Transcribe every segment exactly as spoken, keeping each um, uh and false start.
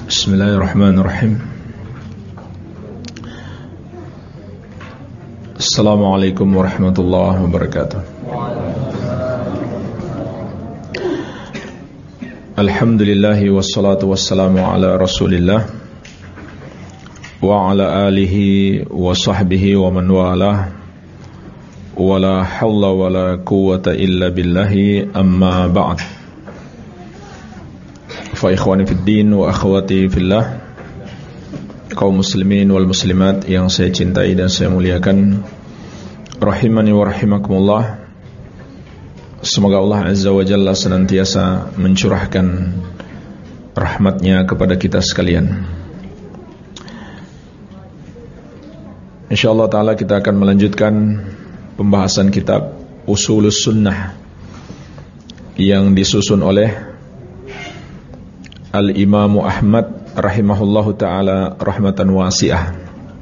Bismillahirrahmanirrahim. Assalamualaikum warahmatullahi wabarakatuh. Alhamdulillahi wassalatu wassalamu ala rasulillah wa ala alihi wa sahbihi wa man walah. Wala hawla wala quwwata illa billahi, amma ba'd. Fa ikhwani fid din wa akhwati fillah, kaum muslimin wal muslimat yang saya cintai dan saya muliakan, rahimani wa rahimakumullah. Semoga Allah Azza wa Jalla senantiasa mencurahkan rahmatnya kepada kita sekalian. InsyaAllah ta'ala kita akan melanjutkan pembahasan kitab Ushulus Sunnah yang disusun oleh Al-Imam Ahmad rahimahullahu ta'ala rahmatan wasi'ah.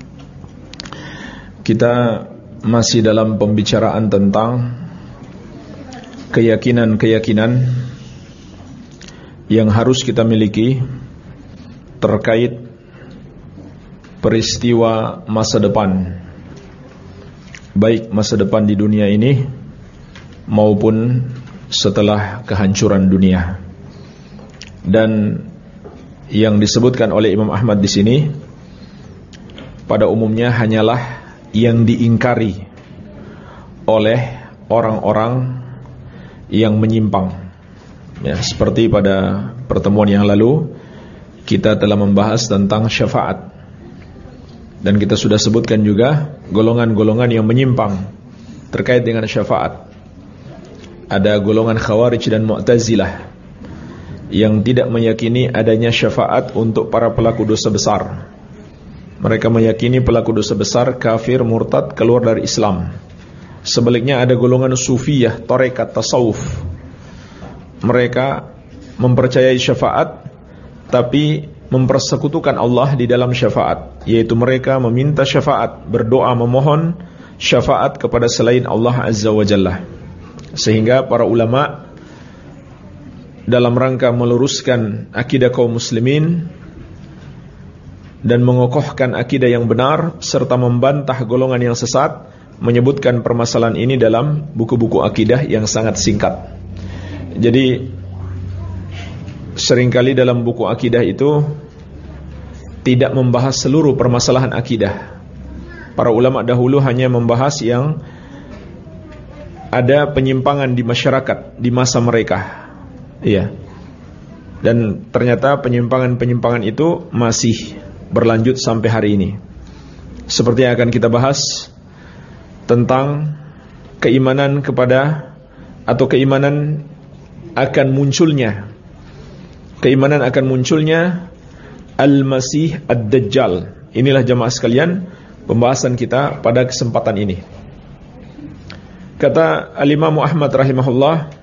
Kita masih dalam pembicaraan tentang keyakinan-keyakinan yang harus kita miliki terkait peristiwa masa depan, baik masa depan di dunia ini maupun setelah kehancuran dunia. Dan yang disebutkan oleh Imam Ahmad di sini pada umumnya hanyalah yang diingkari oleh orang-orang yang menyimpang. Ya, seperti pada pertemuan yang lalu kita telah membahas tentang syafaat, dan kita sudah sebutkan juga golongan-golongan yang menyimpang terkait dengan syafaat. Ada golongan Khawarij dan Mu'tazilah yang tidak meyakini adanya syafaat untuk para pelaku dosa besar. Mereka meyakini pelaku dosa besar kafir, murtad, keluar dari Islam. Sebaliknya ada golongan Sufiyah, tarekat, tasawuf. Mereka mempercayai syafaat tapi mempersekutukan Allah di dalam syafaat, yaitu mereka meminta syafaat, berdoa memohon syafaat kepada selain Allah Azza wa Jalla. Sehingga para ulama dalam rangka meluruskan akidah kaum muslimin dan mengokohkan akidah yang benar serta membantah golongan yang sesat, menyebutkan permasalahan ini dalam buku-buku akidah yang sangat singkat. Jadi seringkali dalam buku akidah itu tidak membahas seluruh permasalahan akidah. Para ulama dahulu hanya membahas yang ada penyimpangan di masyarakat di masa mereka. Iya. Dan ternyata penyimpangan-penyimpangan itu masih berlanjut sampai hari ini. Seperti yang akan kita bahas tentang keimanan kepada atau keimanan akan munculnya keimanan akan munculnya Al-Masih Ad-Dajjal. Inilah jamaah sekalian pembahasan kita pada kesempatan ini. Kata Al-Imam Ahmad rahimahullah,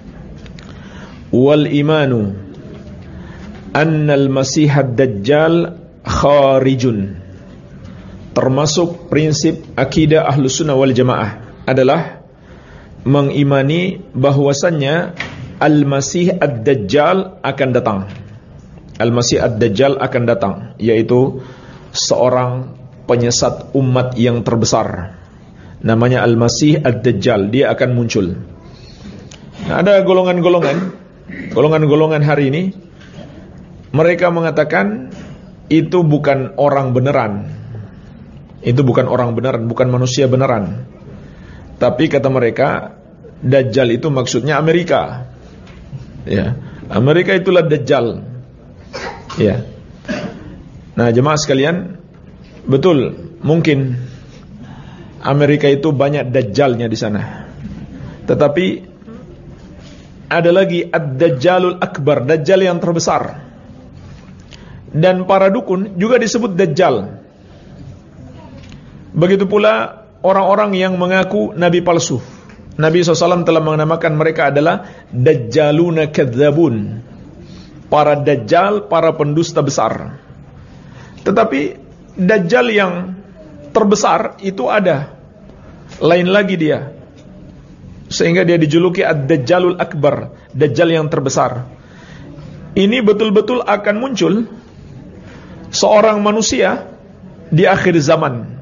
wal imanu annal masih ad-dajjal kharijun. Termasuk prinsip akidah Ahlus Sunnah wal Jamaah adalah mengimani bahwasannya Al-Masih ad-Dajjal akan datang. Al-Masih ad-Dajjal akan datang, yaitu seorang penyesat umat yang terbesar. Namanya Al-Masih ad-Dajjal, dia akan muncul. Nah, ada golongan-golongan Golongan-golongan hari ini mereka mengatakan itu bukan orang beneran. Itu bukan orang beneran, bukan manusia beneran. Tapi kata mereka, Dajjal itu maksudnya Amerika. Ya, Amerika itulah Dajjal. Ya. Nah, jemaah sekalian, betul, mungkin Amerika itu banyak Dajjalnya di sana. Tetapi ada lagi Ad-Dajjalul Akbar, Dajjal yang terbesar. Dan para dukun juga disebut Dajjal. Begitu pula orang-orang yang mengaku Nabi palsu. Nabi shallallahu alaihi wasallam telah menamakan mereka adalah Dajjaluna Kadzabun, para Dajjal, para pendusta besar. Tetapi Dajjal yang terbesar itu ada, lain lagi dia, sehingga dia dijuluki Ad-Dajjalul Akbar, Dajjal yang terbesar. Ini betul-betul akan muncul seorang manusia di akhir zaman.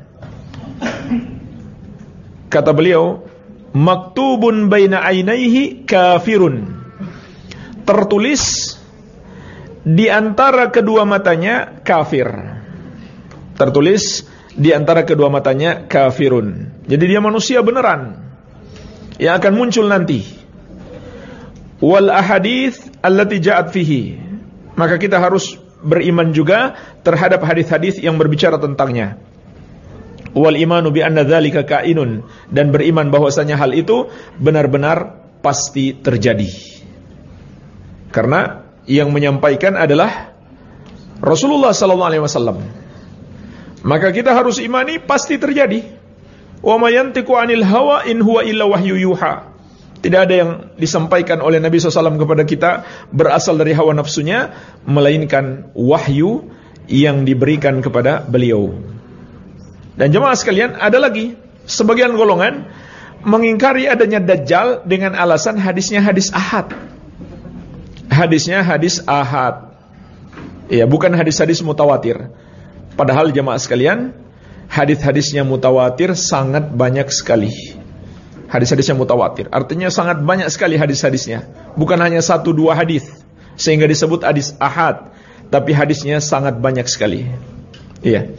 Kata beliau, maktubun baina ainaihi kafirun, tertulis di antara kedua matanya kafir. Tertulis di antara kedua matanya kafirun. Jadi dia manusia beneran yang akan muncul nanti. Wal ahadits allati ja'at fihi, maka kita harus beriman juga terhadap hadis-hadis yang berbicara tentangnya. Wal imanu bi anna dzalika kainun, dan beriman bahwasanya hal itu benar-benar pasti terjadi. Karena yang menyampaikan adalah Rasulullah sallallahu alaihi wasallam. Maka kita harus imani pasti terjadi. Wa may yantiqu 'anil hawa in huwa illa wahyu yuha. Tidak ada yang disampaikan oleh Nabi shallallahu alaihi wasallam kepada kita berasal dari hawa nafsunya, melainkan wahyu yang diberikan kepada beliau. Dan jemaah sekalian, ada lagi sebagian golongan mengingkari adanya Dajjal dengan alasan hadisnya hadis ahad. Hadisnya hadis ahad, ya, bukan hadis-hadis mutawatir. Padahal jemaah sekalian, hadis-hadisnya mutawatir sangat banyak sekali. Hadis-hadisnya mutawatir, artinya sangat banyak sekali hadis-hadisnya. Bukan hanya satu dua hadis sehingga disebut hadis ahad, tapi hadisnya sangat banyak sekali. Iya.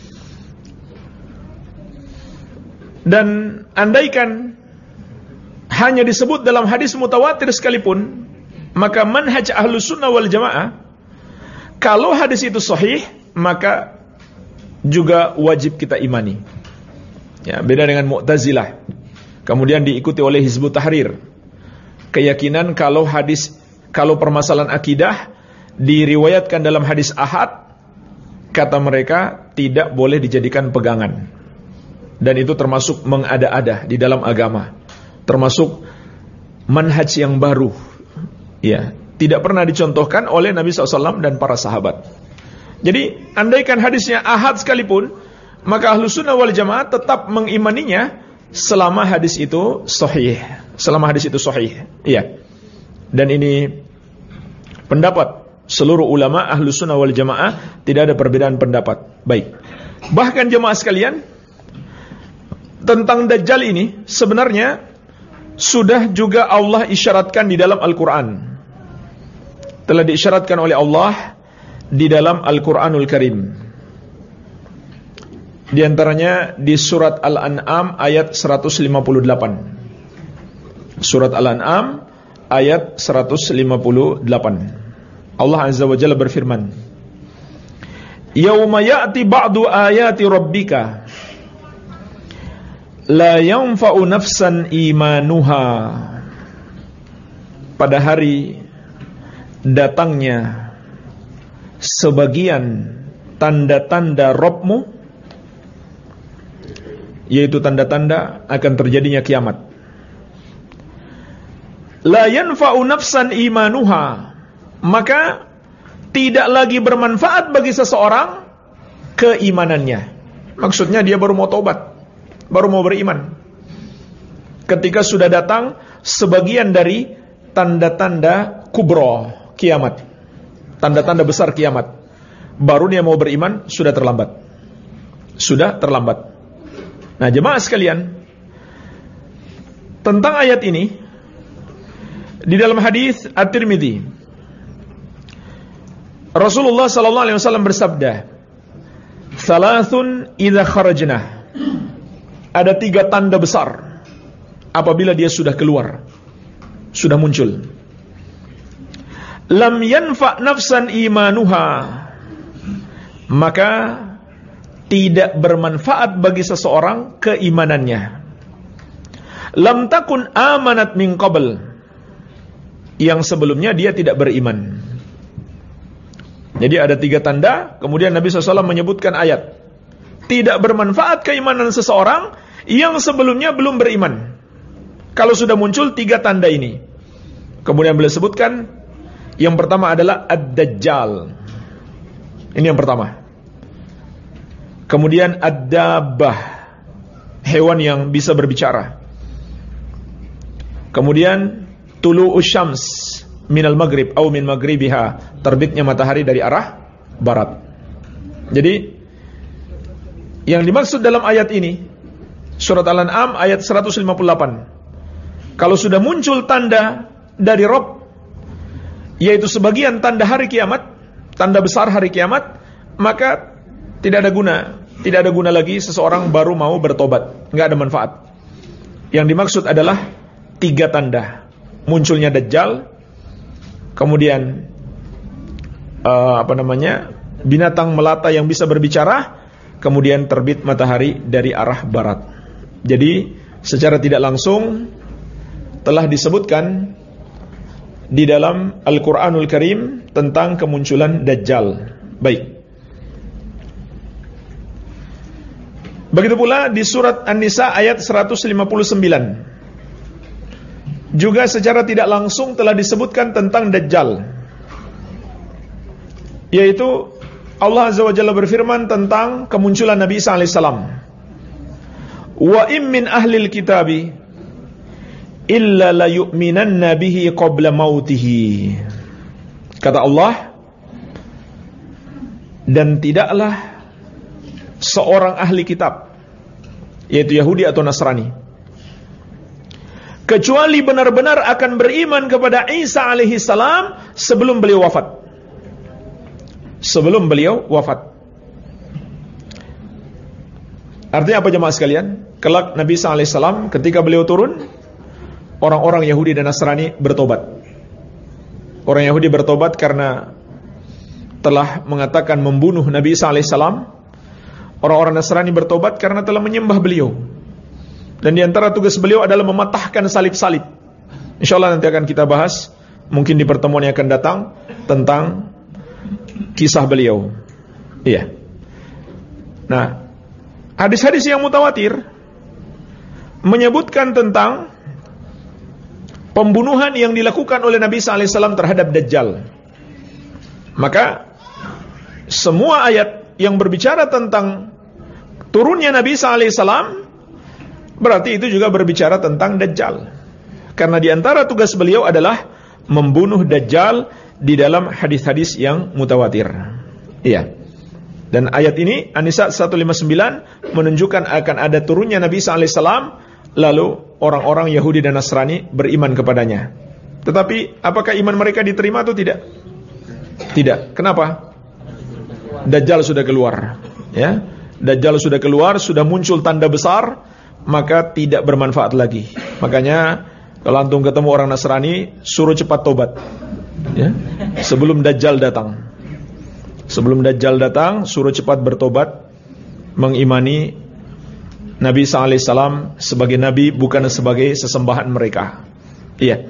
Dan andaikan hanya disebut dalam hadis mutawatir sekalipun, maka manhaj ahlus sunnah wal jamaah, kalau hadis itu sahih, maka juga wajib kita imani. Ya, beda dengan Mu'tazilah. Kemudian diikuti oleh Hizbut Tahrir. Keyakinan kalau hadis, kalau permasalahan akidah diriwayatkan dalam hadis ahad, kata mereka tidak boleh dijadikan pegangan. Dan itu termasuk mengada-ada di dalam agama. Termasuk manhaj yang baru. Ya, tidak pernah dicontohkan oleh Nabi shallallahu alaihi wasallam dan para sahabat. Jadi, andaikan hadisnya ahad sekalipun, maka Ahlus Sunnah wal Jamaah tetap mengimaninya selama hadis itu sahih. Selama hadis itu sahih. Iya. Dan ini pendapat seluruh ulama Ahlus Sunnah wal Jamaah, tidak ada perbedaan pendapat. Baik. Bahkan jemaah sekalian, tentang Dajjal ini sebenarnya sudah juga Allah isyaratkan di dalam Al-Quran. Telah diisyaratkan oleh Allah di dalam Al-Quranul Karim. Di antaranya di surat Al-An'am ayat seratus lima puluh delapan. Surat Al-An'am ayat seratus lima puluh delapan. Allah Azza wa Jalla berfirman, Yauma ya'ti ba'du ayati rabbika la yanfa'u nafsan imanuha. Pada hari datangnya sebagian tanda-tanda Rabbmu, yaitu tanda-tanda akan terjadinya kiamat. La yanfa'u nafsan imanuha, maka tidak lagi bermanfaat bagi seseorang keimanannya. Maksudnya dia baru mau taubat, baru mau beriman, ketika sudah datang sebagian dari tanda-tanda kubro kiamat, tanda-tanda besar kiamat, baru dia mau beriman, sudah terlambat. Sudah terlambat. Nah, jemaah sekalian, tentang ayat ini di dalam hadis At-Tirmidzi, Rasulullah sallallahu alaihi wasallam bersabda, "Thalathun idza kharajna." Ada tiga tanda besar apabila dia sudah keluar, sudah muncul. Lam yanfa' nafsan imanuha, maka tidak bermanfaat bagi seseorang keimanannya. Lam takun amanat min qabl, yang sebelumnya dia tidak beriman. Jadi ada tiga tanda. Kemudian Nabi shallallahu alaihi wasallam menyebutkan ayat, tidak bermanfaat keimanan seseorang yang sebelumnya belum beriman, kalau sudah muncul tiga tanda ini. Kemudian beliau sebutkan, yang pertama adalah Ad-Dajjal. Ini yang pertama. Kemudian Ad-Dabbah, hewan yang bisa berbicara. Kemudian Tulu'us Syams minal maghrib au min maghribiha, terbitnya matahari dari arah barat. Jadi yang dimaksud dalam ayat ini, surat Al-An'am ayat seratus lima puluh delapan, kalau sudah muncul tanda dari Rabb, yaitu sebagian tanda hari kiamat, tanda besar hari kiamat, maka tidak ada guna, tidak ada guna lagi seseorang baru mau bertobat, nggak ada manfaat. Yang dimaksud adalah tiga tanda: munculnya Dajjal, kemudian uh, apa namanya binatang melata yang bisa berbicara, kemudian terbit matahari dari arah barat. Jadi secara tidak langsung telah disebutkan di dalam Al-Quranul Karim tentang kemunculan Dajjal. Baik. Begitu pula di surat An-Nisa ayat seratus lima puluh sembilan, juga secara tidak langsung telah disebutkan tentang Dajjal, yaitu Allah Azza wa Jalla berfirman tentang kemunculan Nabi Isa alaihissalam. Wa im min ahlil kitabi illa la yu'minanna bihi qabla mautihi. Kata Allah, dan tidaklah seorang ahli kitab, yaitu Yahudi atau Nasrani, kecuali benar-benar akan beriman kepada Isa alaihi salam sebelum beliau wafat. Sebelum beliau wafat. Artinya apa jemaah sekalian? Kelak Nabi Isa alaihi salam ketika beliau turun, orang-orang Yahudi dan Nasrani bertobat. Orang Yahudi bertobat karena telah mengatakan membunuh Nabi Isa alaihissalam. Orang-orang Nasrani bertobat karena telah menyembah beliau. Dan di antara tugas beliau adalah mematahkan salib-salib. InsyaAllah nanti akan kita bahas, mungkin di pertemuan yang akan datang, tentang kisah beliau. Iya. Nah, hadis-hadis yang mutawatir menyebutkan tentang pembunuhan yang dilakukan oleh Nabi Isa alaihissalam terhadap Dajjal. Maka semua ayat yang berbicara tentang turunnya Nabi Isa alaihissalam berarti itu juga berbicara tentang Dajjal. Karena di antara tugas beliau adalah membunuh Dajjal di dalam hadis-hadis yang mutawatir. Iya. Dan ayat ini An-Nisa seratus lima puluh sembilan menunjukkan akan ada turunnya Nabi Isa alaihissalam, lalu orang-orang Yahudi dan Nasrani beriman kepadanya. Tetapi apakah iman mereka diterima atau tidak? Tidak. Kenapa? Dajjal sudah keluar, ya. Dajjal sudah keluar, sudah muncul tanda besar, maka tidak bermanfaat lagi. Makanya kalau antum ketemu orang Nasrani, suruh cepat tobat, ya. Sebelum Dajjal datang. Sebelum Dajjal datang, suruh cepat bertobat, mengimani Nabi Isa alaihissalam sebagai Nabi, bukan sebagai sesembahan mereka. Iya.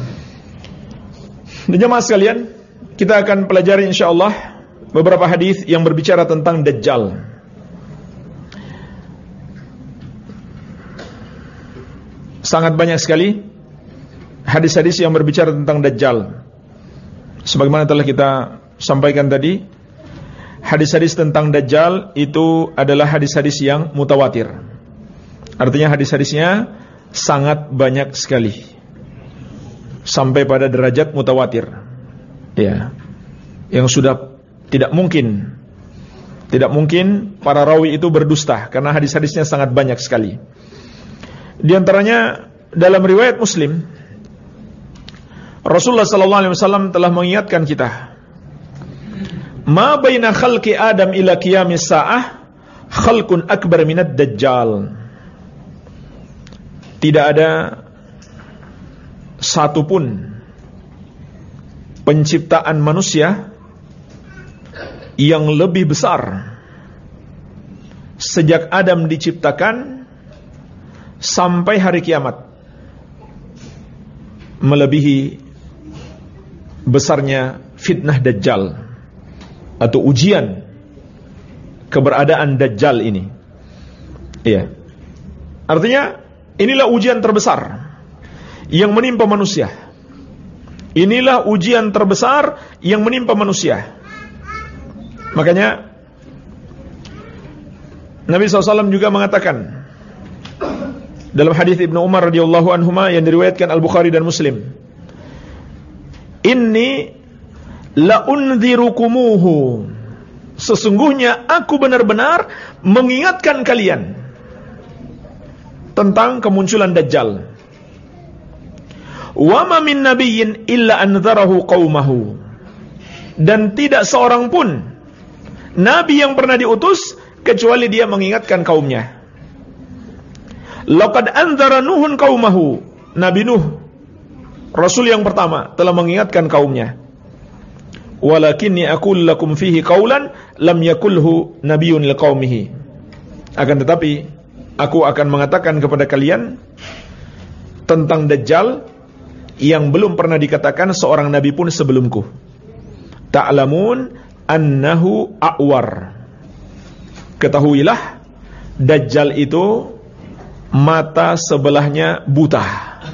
Dan jemaah sekalian, kita akan pelajari insyaallah beberapa hadis yang berbicara tentang Dajjal. Sangat banyak sekali hadis-hadis yang berbicara tentang Dajjal. Sebagaimana telah kita sampaikan tadi, hadis-hadis tentang Dajjal itu adalah hadis-hadis yang mutawatir. Artinya hadis-hadisnya sangat banyak sekali, sampai pada derajat mutawatir, ya, yang sudah tidak mungkin Tidak mungkin para rawi itu berdusta, karena hadis-hadisnya sangat banyak sekali. Di antaranya dalam riwayat Muslim, Rasulullah sallallahu alaihi wasallam telah mengingatkan kita, ma baina khalqi Adam ila qiyamis saah khalqun akbar minad dajjal. Tidak ada satupun penciptaan manusia yang lebih besar sejak Adam diciptakan sampai hari kiamat, melebihi besarnya fitnah Dajjal atau ujian keberadaan Dajjal ini. Iya. Artinya inilah ujian terbesar yang menimpa manusia. Inilah ujian terbesar yang menimpa manusia. Makanya Nabi shallallahu alaihi wasallam juga mengatakan dalam hadis Ibnu Umar radhiyallahu anhuma yang diriwayatkan Al-Bukhari dan Muslim, inni la unzirukumuhu, sesungguhnya aku benar-benar mengingatkan kalian tentang kemunculan Dajjal. Wa ma min nabiyyin illa anzarahu qaumahu. Dan tidak seorang pun nabi yang pernah diutus kecuali dia mengingatkan kaumnya. Laqad anzara Nuhun qaumahu. Nabi Nuh, rasul yang pertama, telah mengingatkan kaumnya. Walakinni aqul lakum fihi qaulan lam yakulhu nabiyyun liqaumihi. Akan tetapi aku akan mengatakan kepada kalian tentang Dajjal yang belum pernah dikatakan seorang nabi pun sebelumku. Ta'lamun annahu a'war. Ketahuilah Dajjal itu mata sebelahnya buta.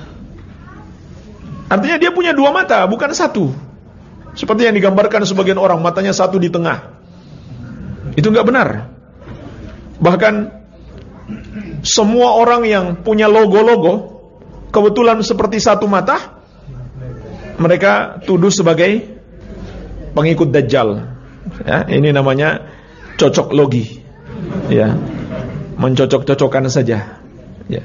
Artinya dia punya dua mata, bukan satu. Seperti yang digambarkan sebagian orang, matanya satu di tengah. Itu enggak benar. Bahkan semua orang yang punya logo-logo kebetulan seperti satu mata, mereka tuduh sebagai pengikut Dajjal. Ya, ini namanya cocok logi. Ya, mencocok-cocokkan saja. Ya.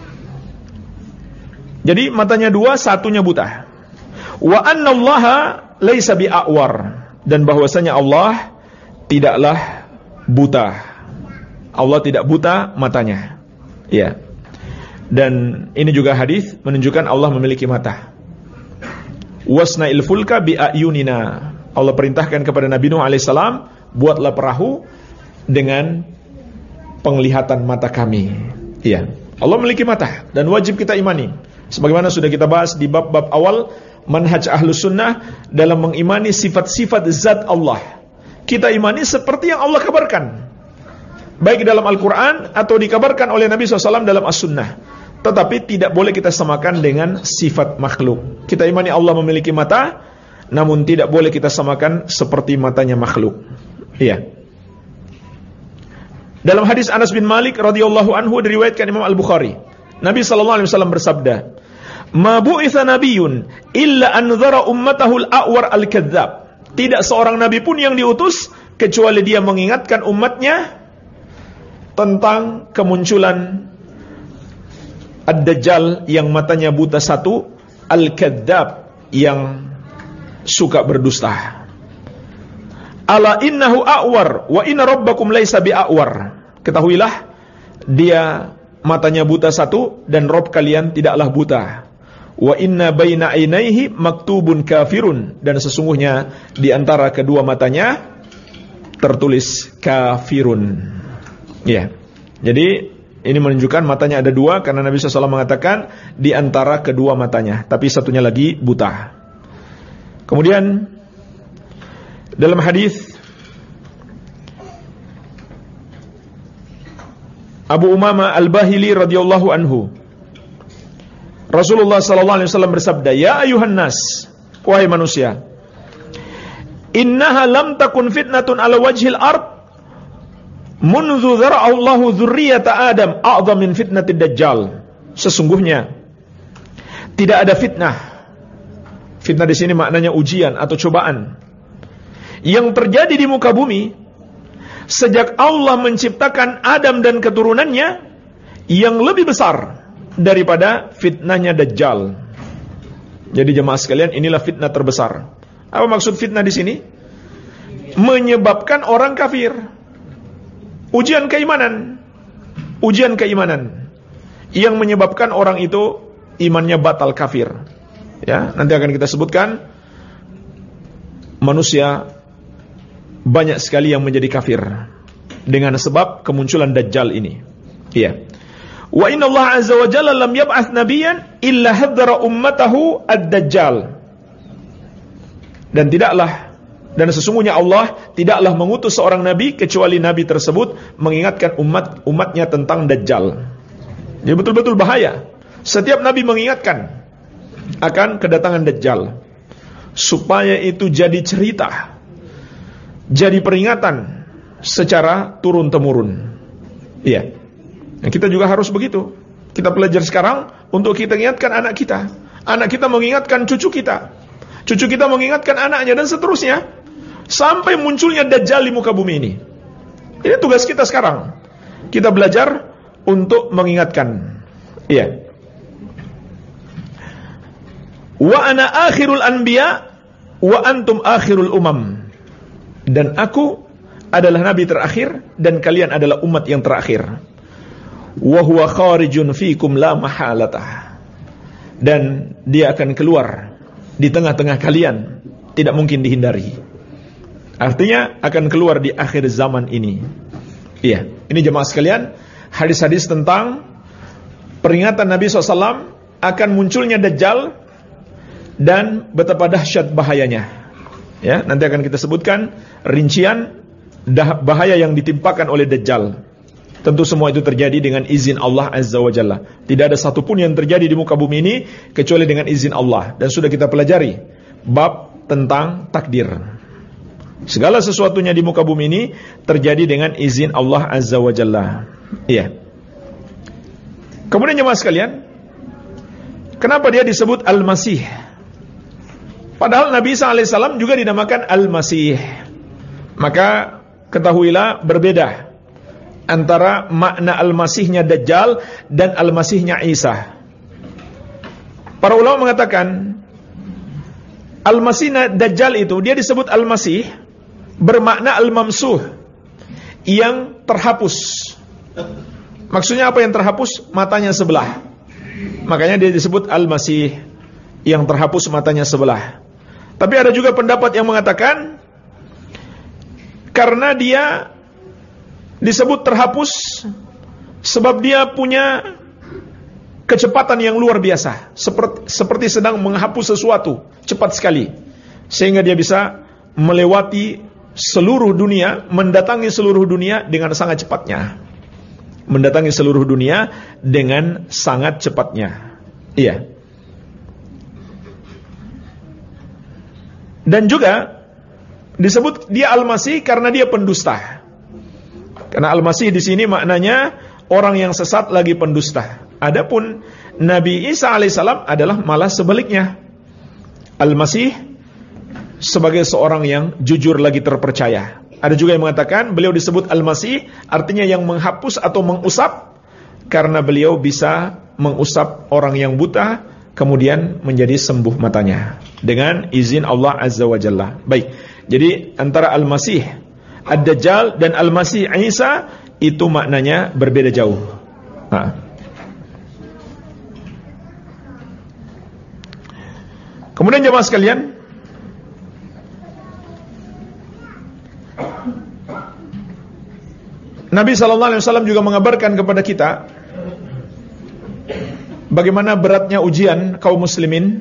Jadi matanya dua, satunya buta. Wa annallaha laisa bi'awar, dan bahwasanya Allah tidaklah buta. Allah tidak buta matanya. Ya. Dan ini juga hadis menunjukkan Allah memiliki mata. Wasna'il fulka bi'ayunina. Allah perintahkan kepada Nabi Nuh alaihissalam, buatlah perahu dengan penglihatan mata kami. Iya, Allah memiliki mata dan wajib kita imani. Sebagaimana sudah kita bahas di bab-bab awal manhaj ahlus sunnah dalam mengimani sifat-sifat zat Allah. Kita imani seperti yang Allah kabarkan, baik dalam Al-Quran atau dikabarkan oleh Nabi shallallahu alaihi wasallam dalam As-Sunnah. Tetapi tidak boleh kita samakan dengan sifat makhluk. Kita imani Allah memiliki mata, namun tidak boleh kita samakan seperti matanya makhluk. Iya. Dalam hadis Anas bin Malik radhiyallahu anhu diriwayatkan Imam Al-Bukhari, Nabi sallallahu alaihi wasallam bersabda, "Ma bu'itsa nabiyyun illa anzara ummatahu al-a'war al-kadzdzab." Tidak seorang nabi pun yang diutus kecuali dia mengingatkan umatnya tentang kemunculan Ad-Dajjal yang matanya buta satu, Al-Kadzdzab yang suka berdusta. Ala innahu a'war wa inna rabbakum laisa bi'a'war. Ketahuilah dia matanya buta satu dan Rabb kalian tidaklah buta. Wa inna baina ainaihi maktubun kafirun, dan sesungguhnya di antara kedua matanya tertulis kafirun. Ya. Jadi ini menunjukkan matanya ada dua, karena Nabi shallallahu alaihi wasallam mengatakan di antara kedua matanya, tapi satunya lagi buta. Kemudian dalam hadis Abu Umamah Al-Bahili radhiyallahu anhu, Rasulullah sallallahu alaihi wasallam bersabda, "Ya ayuhan nas, wahai manusia, innaha lam takun fitnatun ala wajhil ard munzu zara'allahu dzurriyyata Adam a'dham min fitnatid Dajjal." Sesungguhnya tidak ada fitnah. Fitnah di sini maknanya ujian atau cobaan yang terjadi di muka bumi sejak Allah menciptakan Adam dan keturunannya yang lebih besar daripada fitnahnya Dajjal. Jadi jemaah sekalian, inilah fitnah terbesar. Apa maksud fitnah di sini? Menyebabkan orang kafir. Ujian keimanan. Ujian keimanan yang menyebabkan orang itu imannya batal kafir. Ya, nanti akan kita sebutkan manusia banyak sekali yang menjadi kafir dengan sebab kemunculan Dajjal ini. Iya. Wa inna Allah azza wa jalla lam yab'ats nabiyyan illa hadzara ummatahu ad-Dajjal. Dan tidaklah dan sesungguhnya Allah tidaklah mengutus seorang nabi kecuali nabi tersebut mengingatkan umat umatnya tentang Dajjal. Jadi betul-betul bahaya. Setiap nabi mengingatkan akan kedatangan Dajjal supaya itu jadi cerita, jadi peringatan secara turun-temurun. Iya. Nah, kita juga harus begitu. Kita belajar sekarang untuk kita ingatkan anak kita. Anak kita mengingatkan cucu kita. Cucu kita mengingatkan anaknya dan seterusnya. sampai munculnya Dajjal di muka bumi ini. Ini tugas kita sekarang. Kita belajar untuk mengingatkan. Iya. Wa ana akhirul anbiya wa antum akhirul umam. Dan aku adalah nabi terakhir dan kalian adalah umat yang terakhir. Wa huwa kharijun fikum la mahalatah. Dan dia akan keluar di tengah-tengah kalian, tidak mungkin dihindari. Artinya akan keluar di akhir zaman ini. Iya, ini jemaah sekalian, hadis-hadis tentang peringatan Nabi shallallahu alaihi wasallam akan munculnya Dajjal dan betapa dahsyat bahayanya. Ya, nanti akan kita sebutkan rincian bahaya yang ditimpakan oleh Dajjal. Tentu semua itu terjadi dengan izin Allah Azza wa Jalla. Tidak ada satupun yang terjadi di muka bumi ini kecuali dengan izin Allah. Dan sudah kita pelajari bab tentang takdir. Segala sesuatunya di muka bumi ini terjadi dengan izin Allah Azza wa Jalla. Iya. Kemudian jemaah sekalian, kenapa dia disebut Al-Masih? Padahal Nabi Isa alaihissalam juga dinamakan Al-Masih. Maka ketahuilah berbeda antara makna Al-Masihnya Dajjal dan Al-Masihnya Isa. Para ulama mengatakan Al-Masihnya Dajjal itu dia disebut Al-Masih bermakna Al-Mamsuh, yang terhapus. Maksudnya apa yang terhapus? Matanya sebelah. Makanya dia disebut Al-Masih, yang terhapus matanya sebelah. Tapi ada juga pendapat yang mengatakan karena dia disebut terhapus sebab dia punya kecepatan yang luar biasa, seperti, seperti sedang menghapus sesuatu cepat sekali, sehingga dia bisa melewati seluruh dunia, mendatangi seluruh dunia dengan sangat cepatnya. Mendatangi seluruh dunia dengan sangat cepatnya. Iya. Dan juga disebut dia Al-Masih karena dia pendusta. Karena Al-Masih di sini maknanya orang yang sesat lagi pendusta. Adapun Nabi Isa alaihissalam adalah malah sebaliknya. Al-Masih sebagai seorang yang jujur lagi terpercaya. Ada juga yang mengatakan beliau disebut Al-Masih artinya yang menghapus atau mengusap, karena beliau bisa mengusap orang yang buta kemudian menjadi sembuh matanya dengan izin Allah Azza wa Jalla. Baik. Jadi antara Al-Masih Ad-Dajjal dan Al-Masih Isa itu maknanya berbeda jauh. Nah. Kemudian jemaah sekalian, Nabi sallallahu alaihi wasallam juga mengabarkan kepada kita bagaimana beratnya ujian kaum muslimin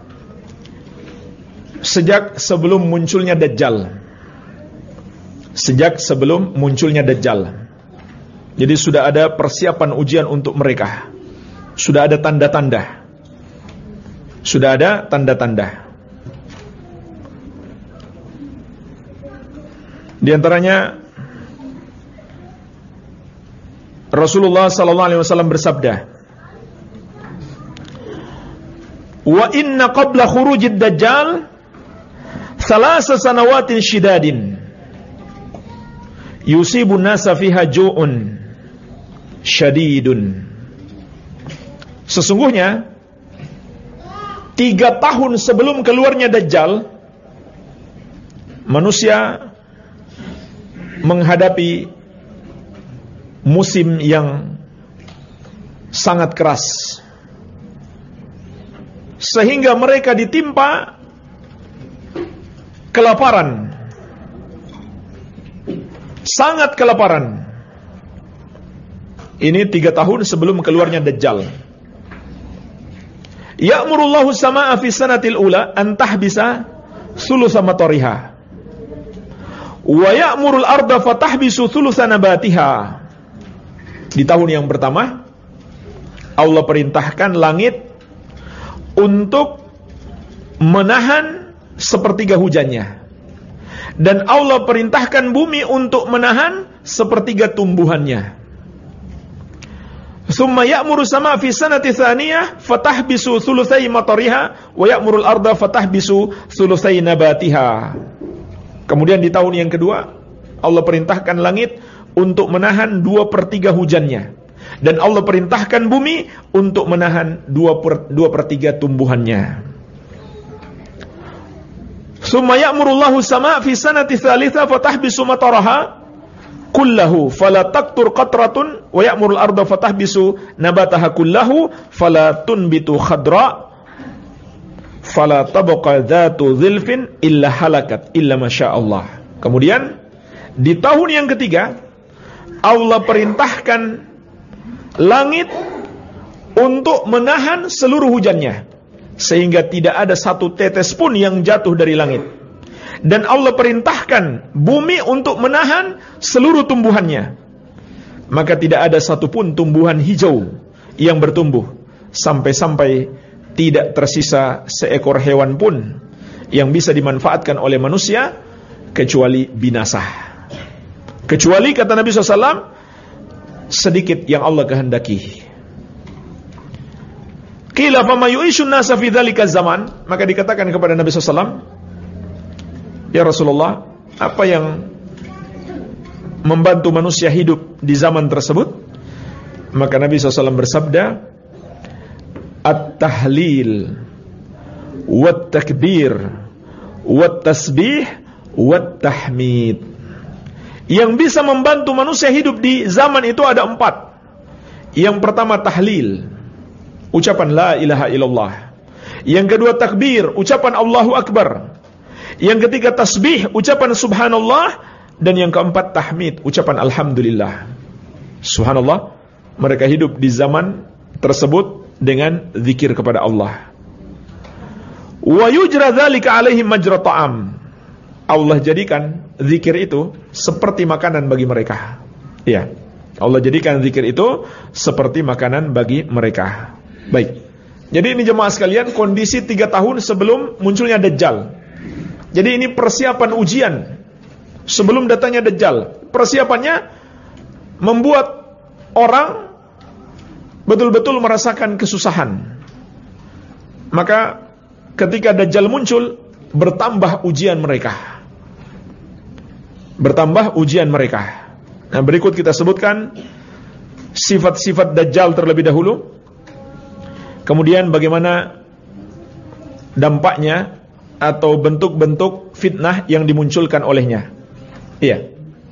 sejak sebelum munculnya Dajjal. Sejak sebelum munculnya Dajjal. Jadi sudah ada persiapan ujian untuk mereka. Sudah ada tanda-tanda. Sudah ada tanda-tanda. Di antaranya Rasulullah sallallahu alaihi wasallam bersabda, "Wa inna qabla khurujid Dajjal thalasa sanawatin shidadin yusibun nasa fiha ju'un syadidun." Sesungguhnya tiga tahun sebelum keluarnya Dajjal, manusia menghadapi musim yang sangat keras, sehingga mereka ditimpa kelaparan, sangat kelaparan. Ini tiga tahun sebelum keluarnya Dajjal. Ya'murullahu sama'a fi sanatil ula an tahbisa thulutsa matariha wa ya'murul arda fatahbisu thulutsa nabatiha. Di tahun yang pertama Allah perintahkan langit untuk menahan sepertiga hujannya, dan Allah perintahkan bumi untuk menahan sepertiga tumbuhannya. Tsumma ya'muru sama fi sanati tsaniyah fatahbisu thulutsai matariha wa ya'murul arda fatahbisu thulutsai nabatiha. Kemudian di tahun yang kedua, Allah perintahkan langit untuk menahan dua per tiga hujannya. Dan Allah perintahkan bumi untuk menahan dua per tiga tumbuhannya. Summa ya'murullahu sama' fi sanati tsalitsa fatahbisu mataraha kullahu fala taqtur qatratun wa ya'murul arda fatahbisu nabataha kullahu fala tunbitu khadra fala tabqa dzatu dzilfin illa halakat illa masyaallah. Kemudian di tahun yang ketiga Allah perintahkan langit untuk menahan seluruh hujannya, sehingga tidak ada satu tetes pun yang jatuh dari langit. Dan Allah perintahkan bumi untuk menahan seluruh tumbuhannya, maka tidak ada satupun tumbuhan hijau yang bertumbuh, sampai-sampai tidak tersisa seekor hewan pun yang bisa dimanfaatkan oleh manusia kecuali binasa. Kecuali, kata Nabi shallallahu alaihi wasallam, sedikit yang Allah kehendaki. Qila fama yu'ishun nasa fi dzalika zaman, maka dikatakan kepada Nabi shallallahu alaihi wasallam, ya Rasulullah, apa yang membantu manusia hidup di zaman tersebut? Maka Nabi shallallahu alaihi wasallam bersabda, at-tahlil wat-takbir wat-tasbih wat-tahmid. Yang bisa membantu manusia hidup di zaman itu ada empat. Yang pertama tahlil, ucapan la ilaha illallah. Yang kedua takbir, ucapan Allahu Akbar. Yang ketiga tasbih, ucapan subhanallah. Dan yang keempat tahmid, ucapan alhamdulillah. Subhanallah, mereka hidup di zaman tersebut dengan zikir kepada Allah. Wa yujra dzalika alaihim majra ta'am. Allah jadikan zikir itu seperti makanan bagi mereka. Ya, Allah jadikan zikir itu seperti makanan bagi mereka. Baik. Jadi ini jemaah sekalian, kondisi tiga tahun sebelum munculnya Dajjal. Jadi ini persiapan ujian sebelum datangnya Dajjal. Persiapannya membuat orang betul-betul merasakan kesusahan. Maka ketika Dajjal muncul, bertambah ujian mereka. Bertambah ujian mereka. Nah, berikut kita sebutkan sifat-sifat Dajjal terlebih dahulu. Kemudian bagaimana dampaknya atau bentuk-bentuk fitnah yang dimunculkan olehnya. Iya.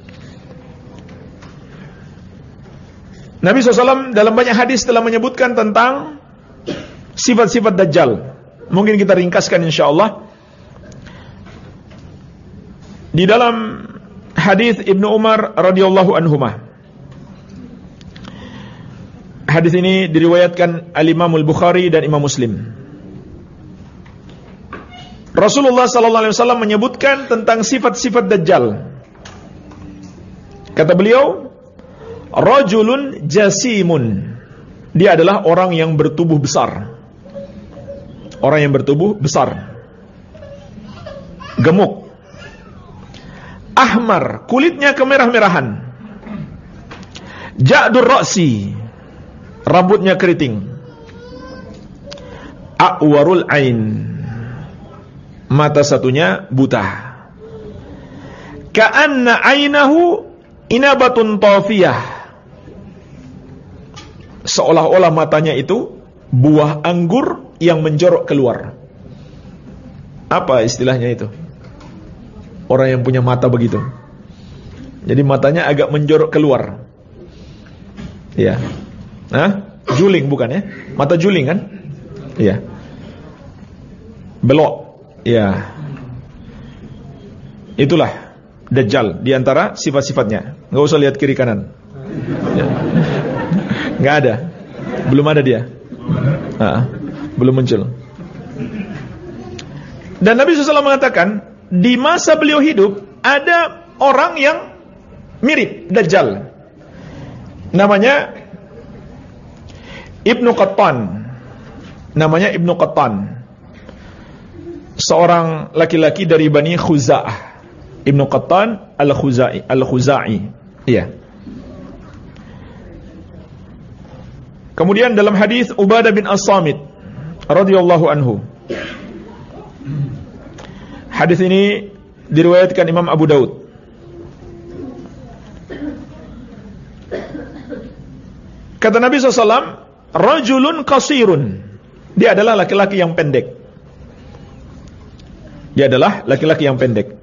Nabi shallallahu alaihi wasallam dalam banyak hadis telah menyebutkan tentang sifat-sifat Dajjal. Mungkin kita ringkaskan insyaallah. Di dalam hadis Ibnu Umar radhiyallahu anhuma. Hadis ini diriwayatkan Al-Imam Al-Bukhari dan Imam Muslim. Rasulullah sallallahu alaihi wasallam menyebutkan tentang sifat-sifat Dajjal. Kata beliau, rajulun jasimun. Dia adalah orang yang bertubuh besar. Orang yang bertubuh besar. Gemuk. Ahmar, kulitnya kemerah-merahan. Ja'dur ra'si, rambutnya keriting. A'warul ain, mata satunya buta. Ka'anna ainahu inabatun tafiyah, seolah-olah matanya itu buah anggur yang menjorok keluar. Apa istilahnya itu? Orang yang punya mata begitu. Jadi matanya agak menjorok keluar. Ya. Hah? Juling bukan ya? Mata juling kan? Iya. Belok. Ya. Itulah Dajjal di antara sifat-sifatnya. Enggak usah lihat kiri kanan. Ya. Enggak ada. Belum ada dia. Nah, belum muncul. Dan Nabi shallallahu alaihi wasallam mengatakan, di masa beliau hidup ada orang yang mirip Dajjal. Namanya Ibnu Qattan. Namanya Ibnu Qattan. Seorang laki-laki dari Bani Khuza'ah. Ibnu Qattan Al-Khuzai, Al-Khuzai. Iya. Kemudian dalam hadis Ubadah bin As-Samit radhiyallahu anhu. Hadis ini diriwayatkan Imam Abu Daud. Kata Nabi shallallahu alaihi wasallam, rajulun qasirun. Dia adalah laki-laki yang pendek. Dia adalah laki-laki yang pendek.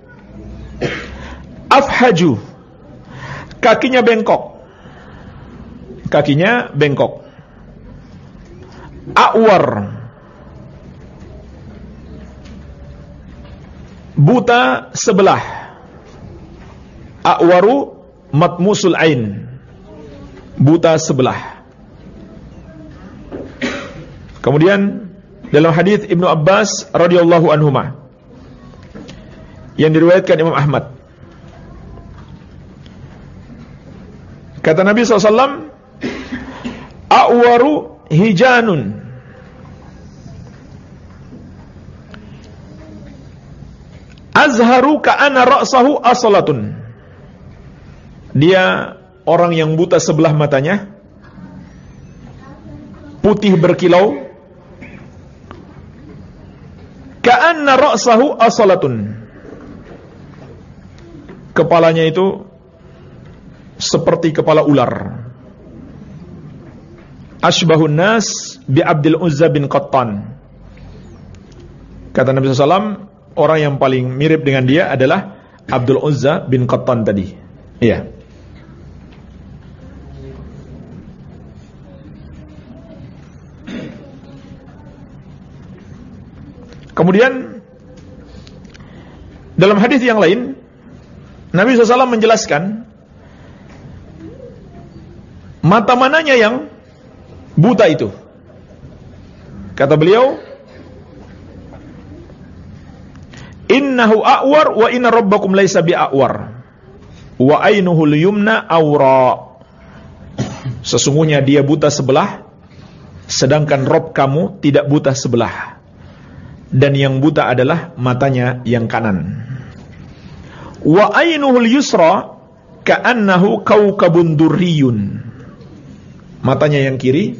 Afhaju, kakinya bengkok. Kakinya bengkok. A'war, buta sebelah. A'waru matmusul ain, buta sebelah. Kemudian dalam hadis Ibnu Abbas radhiyallahu anhuma yang diriwayatkan Imam Ahmad, kata Nabi shallallahu alaihi wasallam, a'waru hijanun, azharu ka'ana ra'sahu asalatun. Dia orang yang buta sebelah matanya, putih berkilau, ka'anna ra'sahu asalatun. Kepalanya itu seperti kepala ular. Ashbahun nas bi Abdul Uzza bin Qattan. Kata Nabi shallallahu alaihi wasallam, orang yang paling mirip dengan dia adalah Abdul Uzza bin Qattan tadi. Iya. Kemudian dalam hadis yang lain, Nabi shallallahu alaihi wasallam menjelaskan mata mananya yang buta itu. Kata beliau, innahu a'war wa inna rabbakum laisa bi'a'war wa ainuhul yumna awra. Sesungguhnya dia buta sebelah, sedangkan Rabb kamu tidak buta sebelah, dan yang buta adalah matanya yang kanan. Wa ainuhul yusra ka'annahu kaukabun durriyun. Matanya yang kiri,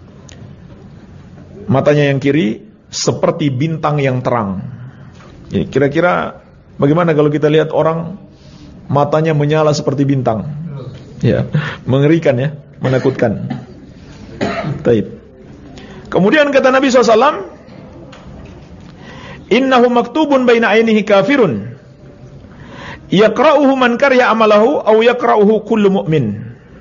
matanya yang kiri seperti bintang yang terang. Ya, kira-kira bagaimana kalau kita lihat orang matanya menyala seperti bintang? Ya, mengerikan ya, menakutkan. Taib. Kemudian kata Nabi shallallahu alaihi wasallam, innahu maktubun baina ainihi kafirun yaqra'uhu man karya amalahu aw yaqra'uhu kullu mu'min.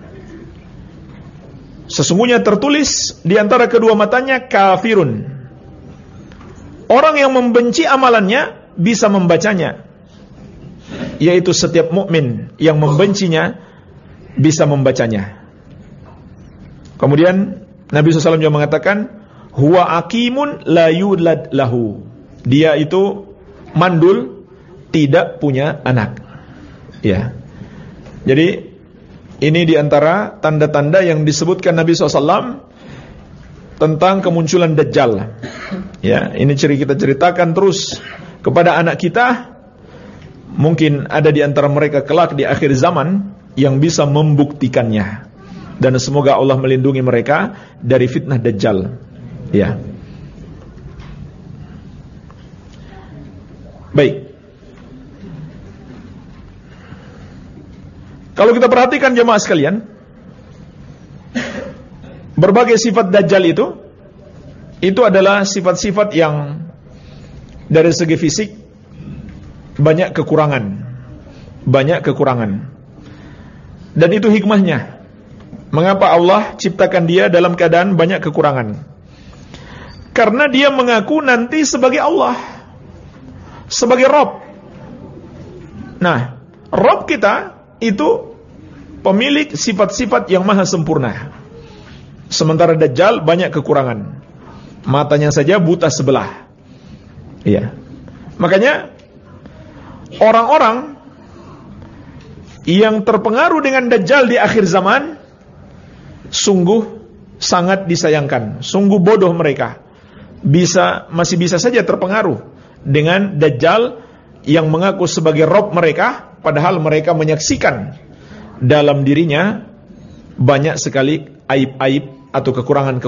Sesungguhnya tertulis di antara kedua matanya kafirun. Orang yang membenci amalannya bisa membacanya, yaitu setiap mukmin yang membencinya bisa membacanya. Kemudian Nabi shallallahu alaihi wasallam juga mengatakan, huwa aqimun la yulad lahu. Dia itu mandul, tidak punya anak. Ya. Jadi ini diantara tanda-tanda yang disebutkan Nabi shallallahu alaihi wasallam tentang kemunculan Dajjal. Ya, ini ciri kita ceritakan terus kepada anak kita. Mungkin ada di antara mereka kelak di akhir zaman yang bisa membuktikannya. Dan semoga Allah melindungi mereka dari fitnah Dajjal. Ya. Baik. Kalau kita perhatikan jemaah sekalian, berbagai sifat Dajjal itu itu adalah sifat-sifat yang dari segi fisik banyak kekurangan. Banyak kekurangan. Dan itu hikmahnya. Mengapa Allah ciptakan dia dalam keadaan banyak kekurangan? Karena dia mengaku nanti sebagai Allah, sebagai Rabb. Nah, Rabb kita itu pemilik sifat-sifat yang maha sempurna. Sementara Dajjal banyak kekurangan. Matanya saja buta sebelah. Iya. Makanya orang-orang yang terpengaruh dengan Dajjal di akhir zaman sungguh sangat disayangkan. Sungguh bodoh mereka. Bisa masih bisa saja terpengaruh dengan Dajjal yang mengaku sebagai Rabb mereka, padahal mereka menyaksikan dalam dirinya banyak sekali aib-aib atau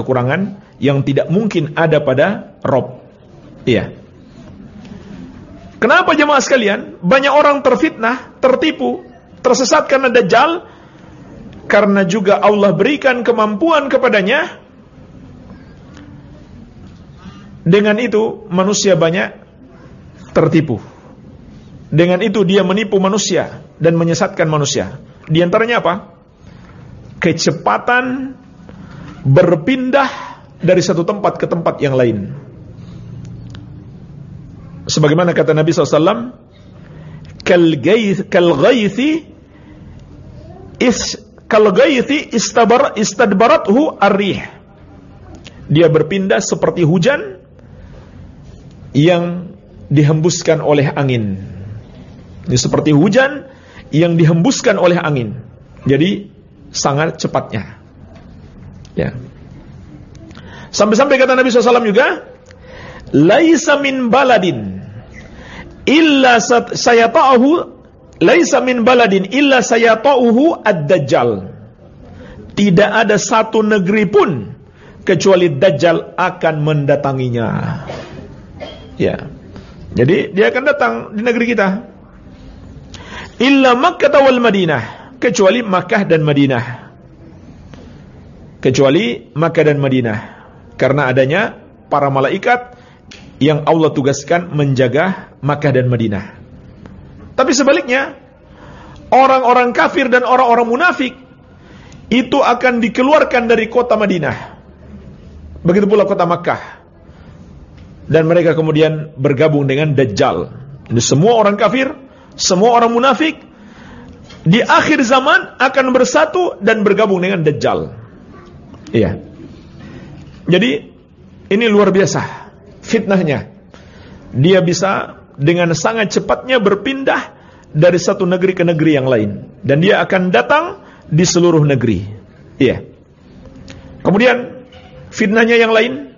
kekurangan-kekurangan yang tidak mungkin ada pada Rabb. Iya. Kenapa jemaah sekalian? Banyak orang terfitnah, tertipu, tersesat karena Dajjal, karena juga Allah berikan kemampuan kepadanya. Dengan itu manusia banyak tertipu. Dengan itu dia menipu manusia dan menyesatkan manusia. Di antaranya apa? Kecepatan berpindah dari satu tempat ke tempat yang lain. Sebagaimana kata Nabi shallallahu alaihi wasallam, Kal-ghaythi is Kal-ghaythi istabar istadbarathu ar-rih. Dia berpindah seperti hujan yang dihembuskan oleh angin. Ini seperti hujan yang dihembuskan oleh angin. Jadi sangat cepatnya. Ya. Sampai-sampai kata Nabi shallallahu alaihi wasallam juga, laisa min baladin illa sayata'uhu laisa min baladin illa sayata'uhu ad-dajjal. Tidak ada satu negeri pun kecuali Dajjal akan mendatanginya. Ya. Jadi dia akan datang di negeri kita. Illa Makkah wal Madinah, kecuali Makkah dan Madinah. Kecuali Makkah dan Madinah, karena adanya para malaikat yang Allah tugaskan menjaga Makkah dan Madinah. Tapi sebaliknya, orang-orang kafir dan orang-orang munafik itu akan dikeluarkan dari kota Madinah. Begitu pula kota Makkah. Dan mereka kemudian bergabung dengan Dajjal. Ini semua orang kafir, semua orang munafik di akhir zaman akan bersatu dan bergabung dengan Dajjal. Iya. Jadi ini luar biasa fitnahnya. Dia bisa dengan sangat cepatnya berpindah dari satu negeri ke negeri yang lain, dan dia akan datang di seluruh negeri. Iya. Kemudian fitnahnya yang lain,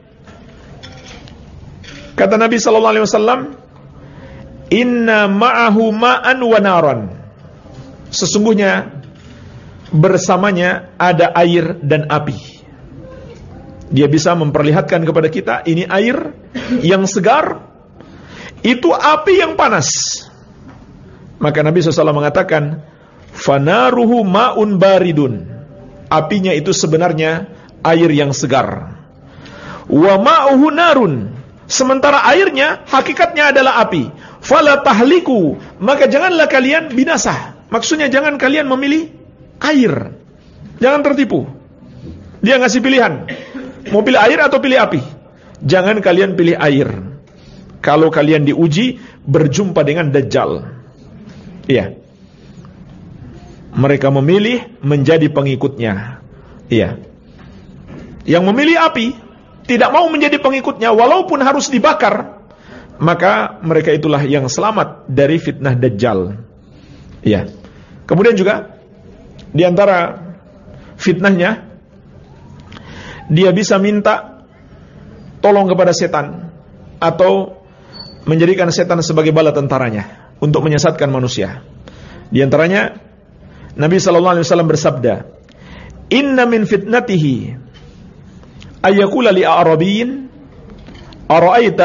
kata Nabi sallallahu alaihi wasallam, inna ma'ahu ma'an wa naran. Sesungguhnya bersamanya ada air dan api. Dia bisa memperlihatkan kepada kita, ini air yang segar, itu api yang panas. Maka Nabi shallallahu alaihi wasallam mengatakan, fanaruhu ma'un baridun. Apinya itu sebenarnya air yang segar. Wa ma'uhu narun. Sementara airnya hakikatnya adalah api. Fala tahliku, maka janganlah kalian binasa. Maksudnya jangan kalian memilih air. Jangan tertipu. Dia ngasih pilihan, mau pilih air atau pilih api. Jangan kalian pilih air. Kalau kalian diuji berjumpa dengan Dajjal. Iya. Mereka memilih menjadi pengikutnya. Iya. Yang memilih api tidak mau menjadi pengikutnya walaupun harus dibakar, maka mereka itulah yang selamat dari fitnah Dajjal. Iya. Kemudian juga di antara fitnahnya, dia bisa minta tolong kepada setan atau menjadikan setan sebagai bala tentaranya untuk menyesatkan manusia. Di antaranya Nabi sallallahu alaihi wasallam bersabda, "Inna min fitnatihi ayyakula li a'rabiyyin ara'aita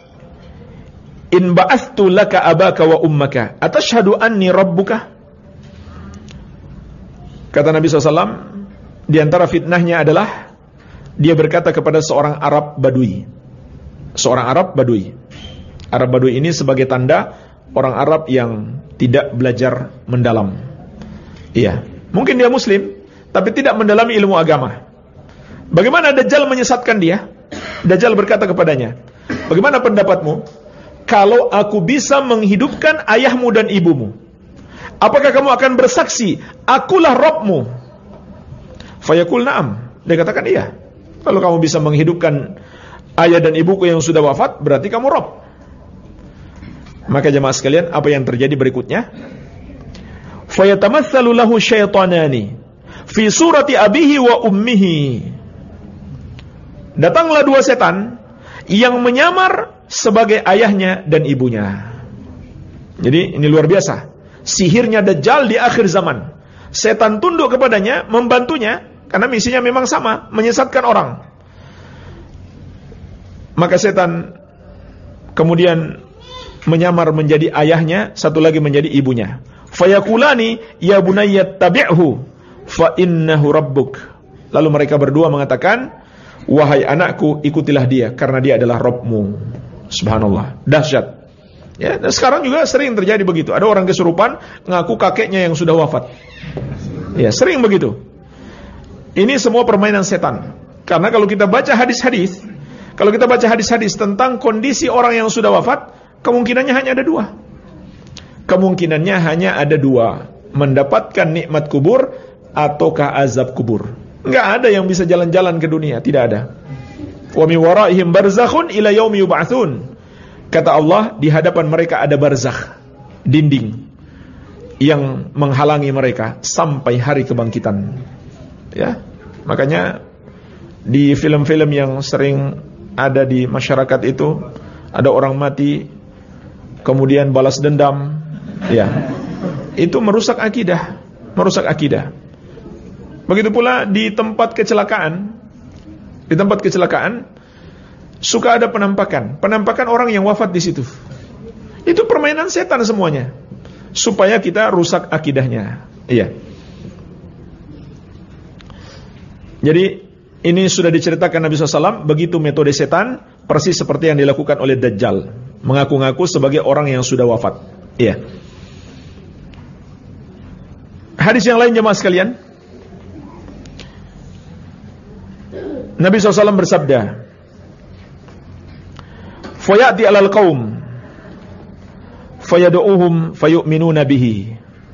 in ba'athtu laka abaka wa ummaka atashhadu anni rabbuka." Kata Nabi sallallahu alaihi wasallam, di antara fitnahnya adalah dia berkata kepada seorang Arab Badui. Seorang Arab Badui. Arab Badui ini sebagai tanda orang Arab yang tidak belajar mendalam. Iya, mungkin dia muslim tapi tidak mendalami ilmu agama. Bagaimana Dajjal menyesatkan dia? Dajjal berkata kepadanya, "Bagaimana pendapatmu kalau aku bisa menghidupkan ayahmu dan ibumu? Apakah kamu akan bersaksi, akulah Rabbmu?" Fayaqul na'am. Dia katakan iya. Kalau kamu bisa menghidupkan ayah dan ibuku yang sudah wafat, berarti kamu Rabb. Maka jemaah sekalian, apa yang terjadi berikutnya? Fayatamatsalu lahu syaitanani fi surati abihi wa ummihi. Datanglah dua setan yang menyamar sebagai ayahnya dan ibunya. Jadi ini luar biasa. Sihirnya Dajjal di akhir zaman. Setan tunduk kepadanya, membantunya, karena misinya memang sama, menyesatkan orang. Maka setan kemudian menyamar menjadi ayahnya, satu lagi menjadi ibunya. Fayaqulani ya bunayya tabi'hu fa innahu rabbuk. Lalu mereka berdua mengatakan, wahai anakku, ikutilah dia karena dia adalah Rabbmu. Subhanallah, dahsyat. Ya, dan sekarang juga sering terjadi begitu. Ada orang kesurupan ngaku kakeknya yang sudah wafat. Ya, sering begitu. Ini semua permainan setan. Karena kalau kita baca hadis-hadis, kalau kita baca hadis-hadis tentang kondisi orang yang sudah wafat, kemungkinannya hanya ada dua. Kemungkinannya hanya ada dua. Mendapatkan nikmat kubur ataukah azab kubur. Enggak ada yang bisa jalan-jalan ke dunia, tidak ada. Wa min waraihim barzakhun ila yaumi yub'atsun. Kata Allah, di hadapan mereka ada barzakh, dinding yang menghalangi mereka sampai hari kebangkitan. Ya, makanya di film-film yang sering ada di masyarakat itu, ada orang mati kemudian balas dendam, ya, itu merusak akidah, merusak akidah. Begitu pula di tempat kecelakaan, di tempat kecelakaan suka ada penampakan, penampakan orang yang wafat di situ. Itu permainan setan semuanya, supaya kita rusak akidahnya. Iya. Jadi ini sudah diceritakan Nabi shallallahu alaihi wasallam, begitu metode setan, persis seperti yang dilakukan oleh Dajjal, mengaku-ngaku sebagai orang yang sudah wafat. Iya. Hadis yang lain jemaah sekalian, Nabi shallallahu alaihi wasallam bersabda, fayati alal qaum fayadu'uhum fayu'minuna bihi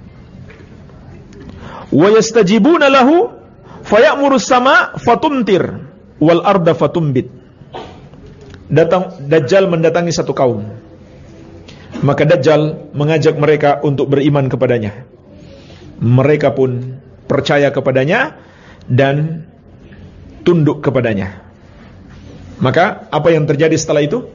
wa yastajibuna lahu fayamurus sama fatumtir wal arda fatumbit. Datang Dajjal mendatangi satu kaum, maka Dajjal mengajak mereka untuk beriman kepadanya. Mereka pun percaya kepadanya dan tunduk kepadanya. Maka apa yang terjadi setelah itu?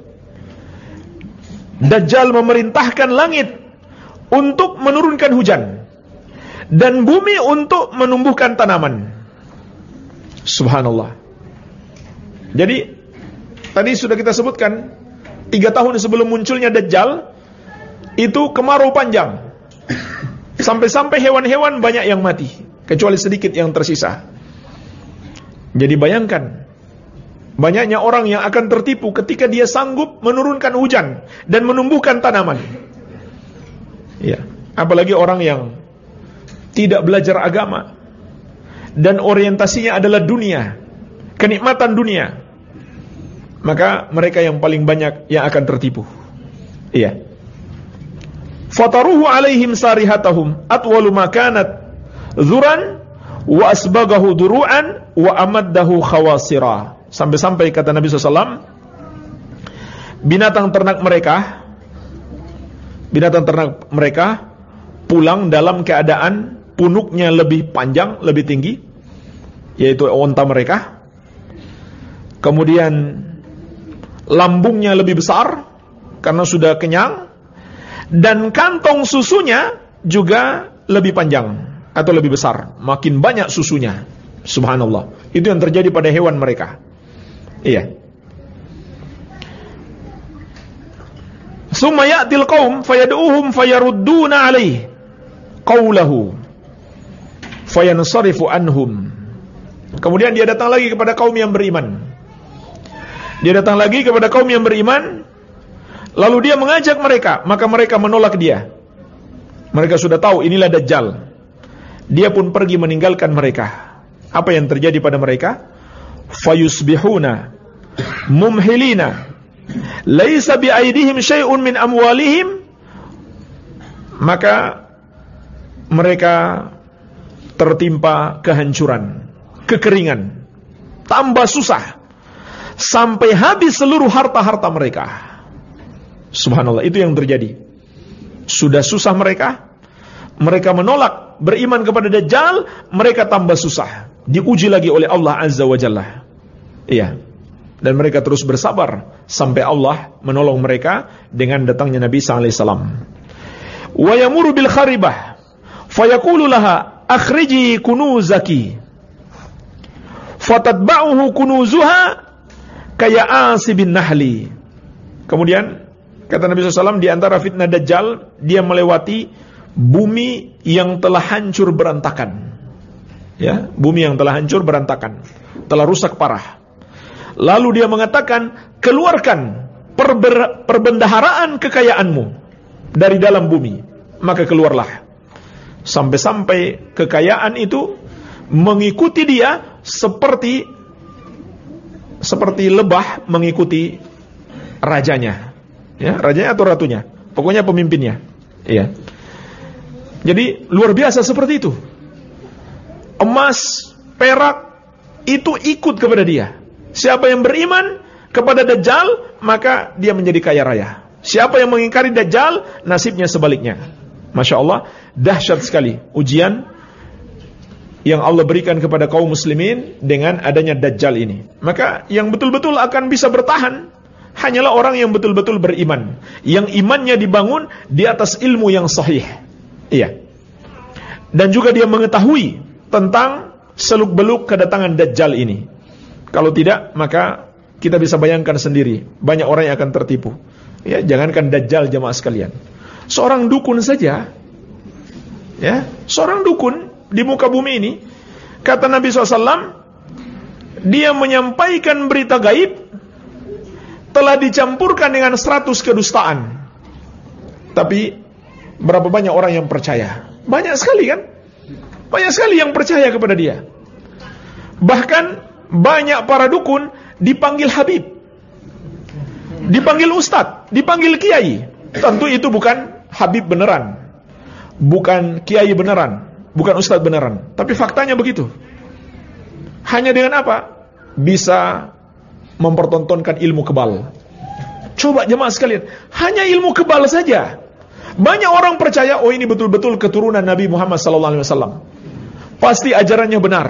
Dajjal memerintahkan langit untuk menurunkan hujan dan bumi untuk menumbuhkan tanaman. Subhanallah. Jadi tadi sudah kita sebutkan, tiga tahun sebelum munculnya Dajjal itu kemarau panjang, sampai-sampai hewan-hewan banyak yang mati, kecuali sedikit yang tersisa. Jadi bayangkan, banyaknya orang yang akan tertipu ketika dia sanggup menurunkan hujan dan menumbuhkan tanaman. Ya, apalagi orang yang tidak belajar agama dan orientasinya adalah dunia, kenikmatan dunia. Maka mereka yang paling banyak yang akan tertipu. Iya. Fataruhu alaihim sarihatahum atwalu makanat zuran wa asbagahu duru'an wa amaddahu khawasira. Sampai-sampai kata Nabi shallallahu alaihi wasallam, binatang ternak mereka, binatang ternak mereka pulang dalam keadaan punuknya lebih panjang, lebih tinggi, yaitu onta mereka. Kemudian lambungnya lebih besar karena sudah kenyang, dan kantong susunya juga lebih panjang atau lebih besar, makin banyak susunya. Subhanallah. Itu yang terjadi pada hewan mereka. Iya. Summa ya'til qaum fayadu'uhum fayarudduna alaihi qawlahu fayansarifu anhum. Kemudian dia datang lagi kepada kaum yang beriman. Dia datang lagi kepada kaum yang beriman, lalu dia mengajak mereka, maka mereka menolak dia. Mereka sudah tahu inilah Dajjal. Dia pun pergi meninggalkan mereka. Apa yang terjadi pada mereka? Fayusbihuna mumhilina laisa biaidihim syai'un min amwalihim. Maka mereka tertimpa kehancuran, kekeringan, tambah susah, sampai habis seluruh harta-harta mereka. Subhanallah, itu yang terjadi. Sudah susah mereka, mereka menolak beriman kepada Dajjal, mereka tambah susah, diuji lagi oleh Allah Azza wa Jalla. Iya. Dan mereka terus bersabar sampai Allah menolong mereka dengan datangnya Nabi sallallahu alaihi wasallam. Wa yamuru bil kharibah fayaqulu laha akhriji kunuzaki fatatba'uhu kunuzuha kaya asibin nahli. Kemudian Kata Nabi shallallahu alaihi wasallam, di antara fitnah Dajjal, dia melewati bumi yang telah hancur berantakan. Ya, bumi yang telah hancur berantakan, telah rusak parah. Lalu dia mengatakan, keluarkan perber, perbendaharaan kekayaanmu dari dalam bumi. Maka keluarlah. Sampai-sampai kekayaan itu mengikuti dia seperti seperti lebah mengikuti rajanya. Ya, rajanya atau ratunya, pokoknya pemimpinnya. Iya. Jadi luar biasa seperti itu. Emas, perak itu ikut kepada dia. Siapa yang beriman kepada Dajjal, maka dia menjadi kaya raya. Siapa yang mengingkari Dajjal, nasibnya sebaliknya. Masya Allah, dahsyat sekali ujian yang Allah berikan kepada kaum muslimin dengan adanya Dajjal ini. Maka yang betul-betul akan bisa bertahan hanyalah orang yang betul-betul beriman, yang imannya dibangun di atas ilmu yang sahih. Iya. Dan juga dia mengetahui tentang seluk-beluk kedatangan Dajjal ini. Kalau tidak, maka kita bisa bayangkan sendiri, banyak orang yang akan tertipu. Ya, jangankan Dajjal, jamaah sekalian, seorang dukun saja, ya, seorang dukun di muka bumi ini, kata Nabi shallallahu alaihi wasallam, dia menyampaikan berita gaib telah dicampurkan dengan seratus kedustaan. Tapi berapa banyak orang yang percaya? Banyak sekali kan? Banyak sekali yang percaya kepada dia. Bahkan banyak para dukun dipanggil Habib, dipanggil Ustadz, dipanggil Kiai. Tentu itu bukan Habib beneran, bukan Kiai beneran, bukan Ustadz beneran. Tapi faktanya begitu. Hanya dengan apa? Bisa mempertontonkan ilmu kebal. Coba jemaah sekalian, hanya ilmu kebal saja banyak orang percaya, oh ini betul-betul keturunan Nabi Muhammad sallallahu alaihi wasallam. Pasti ajarannya benar.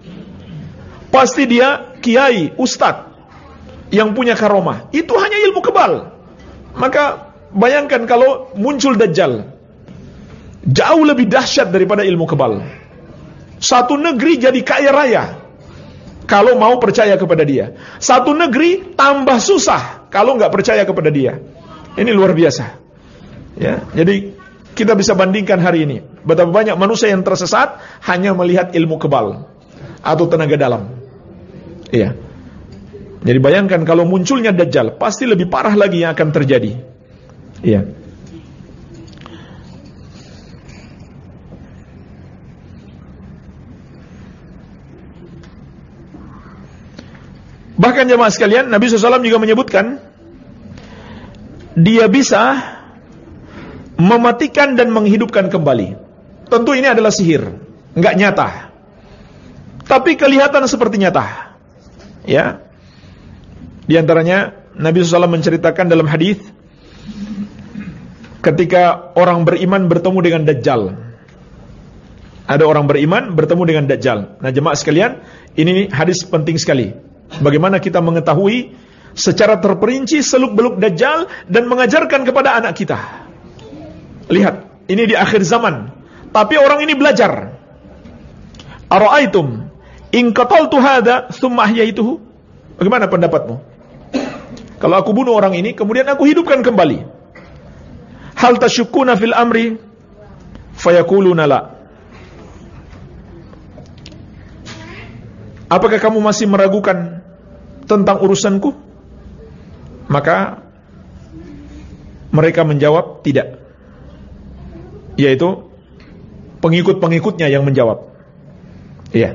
Pasti dia kiai, ustadz yang punya karomah. Itu hanya ilmu kebal. Maka bayangkan kalau muncul Dajjal, jauh lebih dahsyat daripada ilmu kebal. Satu negeri jadi kaya raya kalau mau percaya kepada dia. Satu negeri tambah susah kalau nggak percaya kepada dia. Ini luar biasa. Ya, jadi kita bisa bandingkan hari ini betapa banyak manusia yang tersesat hanya melihat ilmu kebal atau tenaga dalam. Iya. Jadi bayangkan kalau munculnya Dajjal, pasti lebih parah lagi yang akan terjadi. Iya. Bahkan jemaah sekalian, Nabi shallallahu alaihi wasallam juga menyebutkan dia bisa mematikan dan menghidupkan kembali. Tentu ini adalah sihir, enggak nyata, tapi kelihatan seperti nyata. Ya, di antaranya Nabi shallallahu alaihi wasallam menceritakan dalam hadis ketika orang beriman bertemu dengan Dajjal. Ada orang beriman bertemu dengan Dajjal. Nah jemaah sekalian, ini hadis penting sekali. Bagaimana kita mengetahui secara terperinci seluk-beluk Dajjal dan mengajarkan kepada anak kita. Lihat, ini di akhir zaman, tapi orang ini belajar. Ara'aitum in qataltu hadza tsumma ahyaituhu? Bagaimana pendapatmu? Kalau aku bunuh orang ini kemudian aku hidupkan kembali. Hal tashukkuna fil amri? Fayaquluna la. Apakah kamu masih meragukan tentang urusanku? Maka mereka menjawab tidak. Yaitu pengikut-pengikutnya yang menjawab. Iya.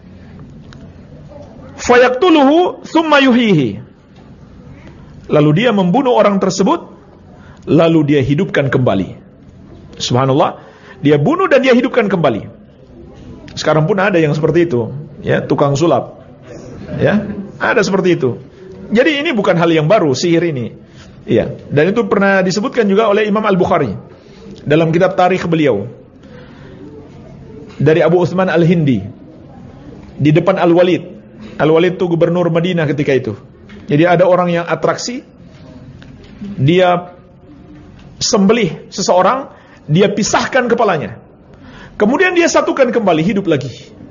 Fayaqtuluhu tsumma yuhyihi. Lalu dia membunuh orang tersebut, lalu dia hidupkan kembali. Subhanallah, dia bunuh dan dia hidupkan kembali. Sekarang pun ada yang seperti itu, ya, tukang sulap. Ya, ada seperti itu. Jadi ini bukan hal yang baru, sihir ini. Iya, dan itu pernah disebutkan juga oleh Imam Al-Bukhari dalam kitab tarikh beliau. Dari Abu Utsman Al-Hindi di depan Al-Walid. Al-Walid itu gubernur Madinah ketika itu. Jadi ada orang yang atraksi, dia sembelih seseorang, dia pisahkan kepalanya, kemudian dia satukan kembali, hidup lagi.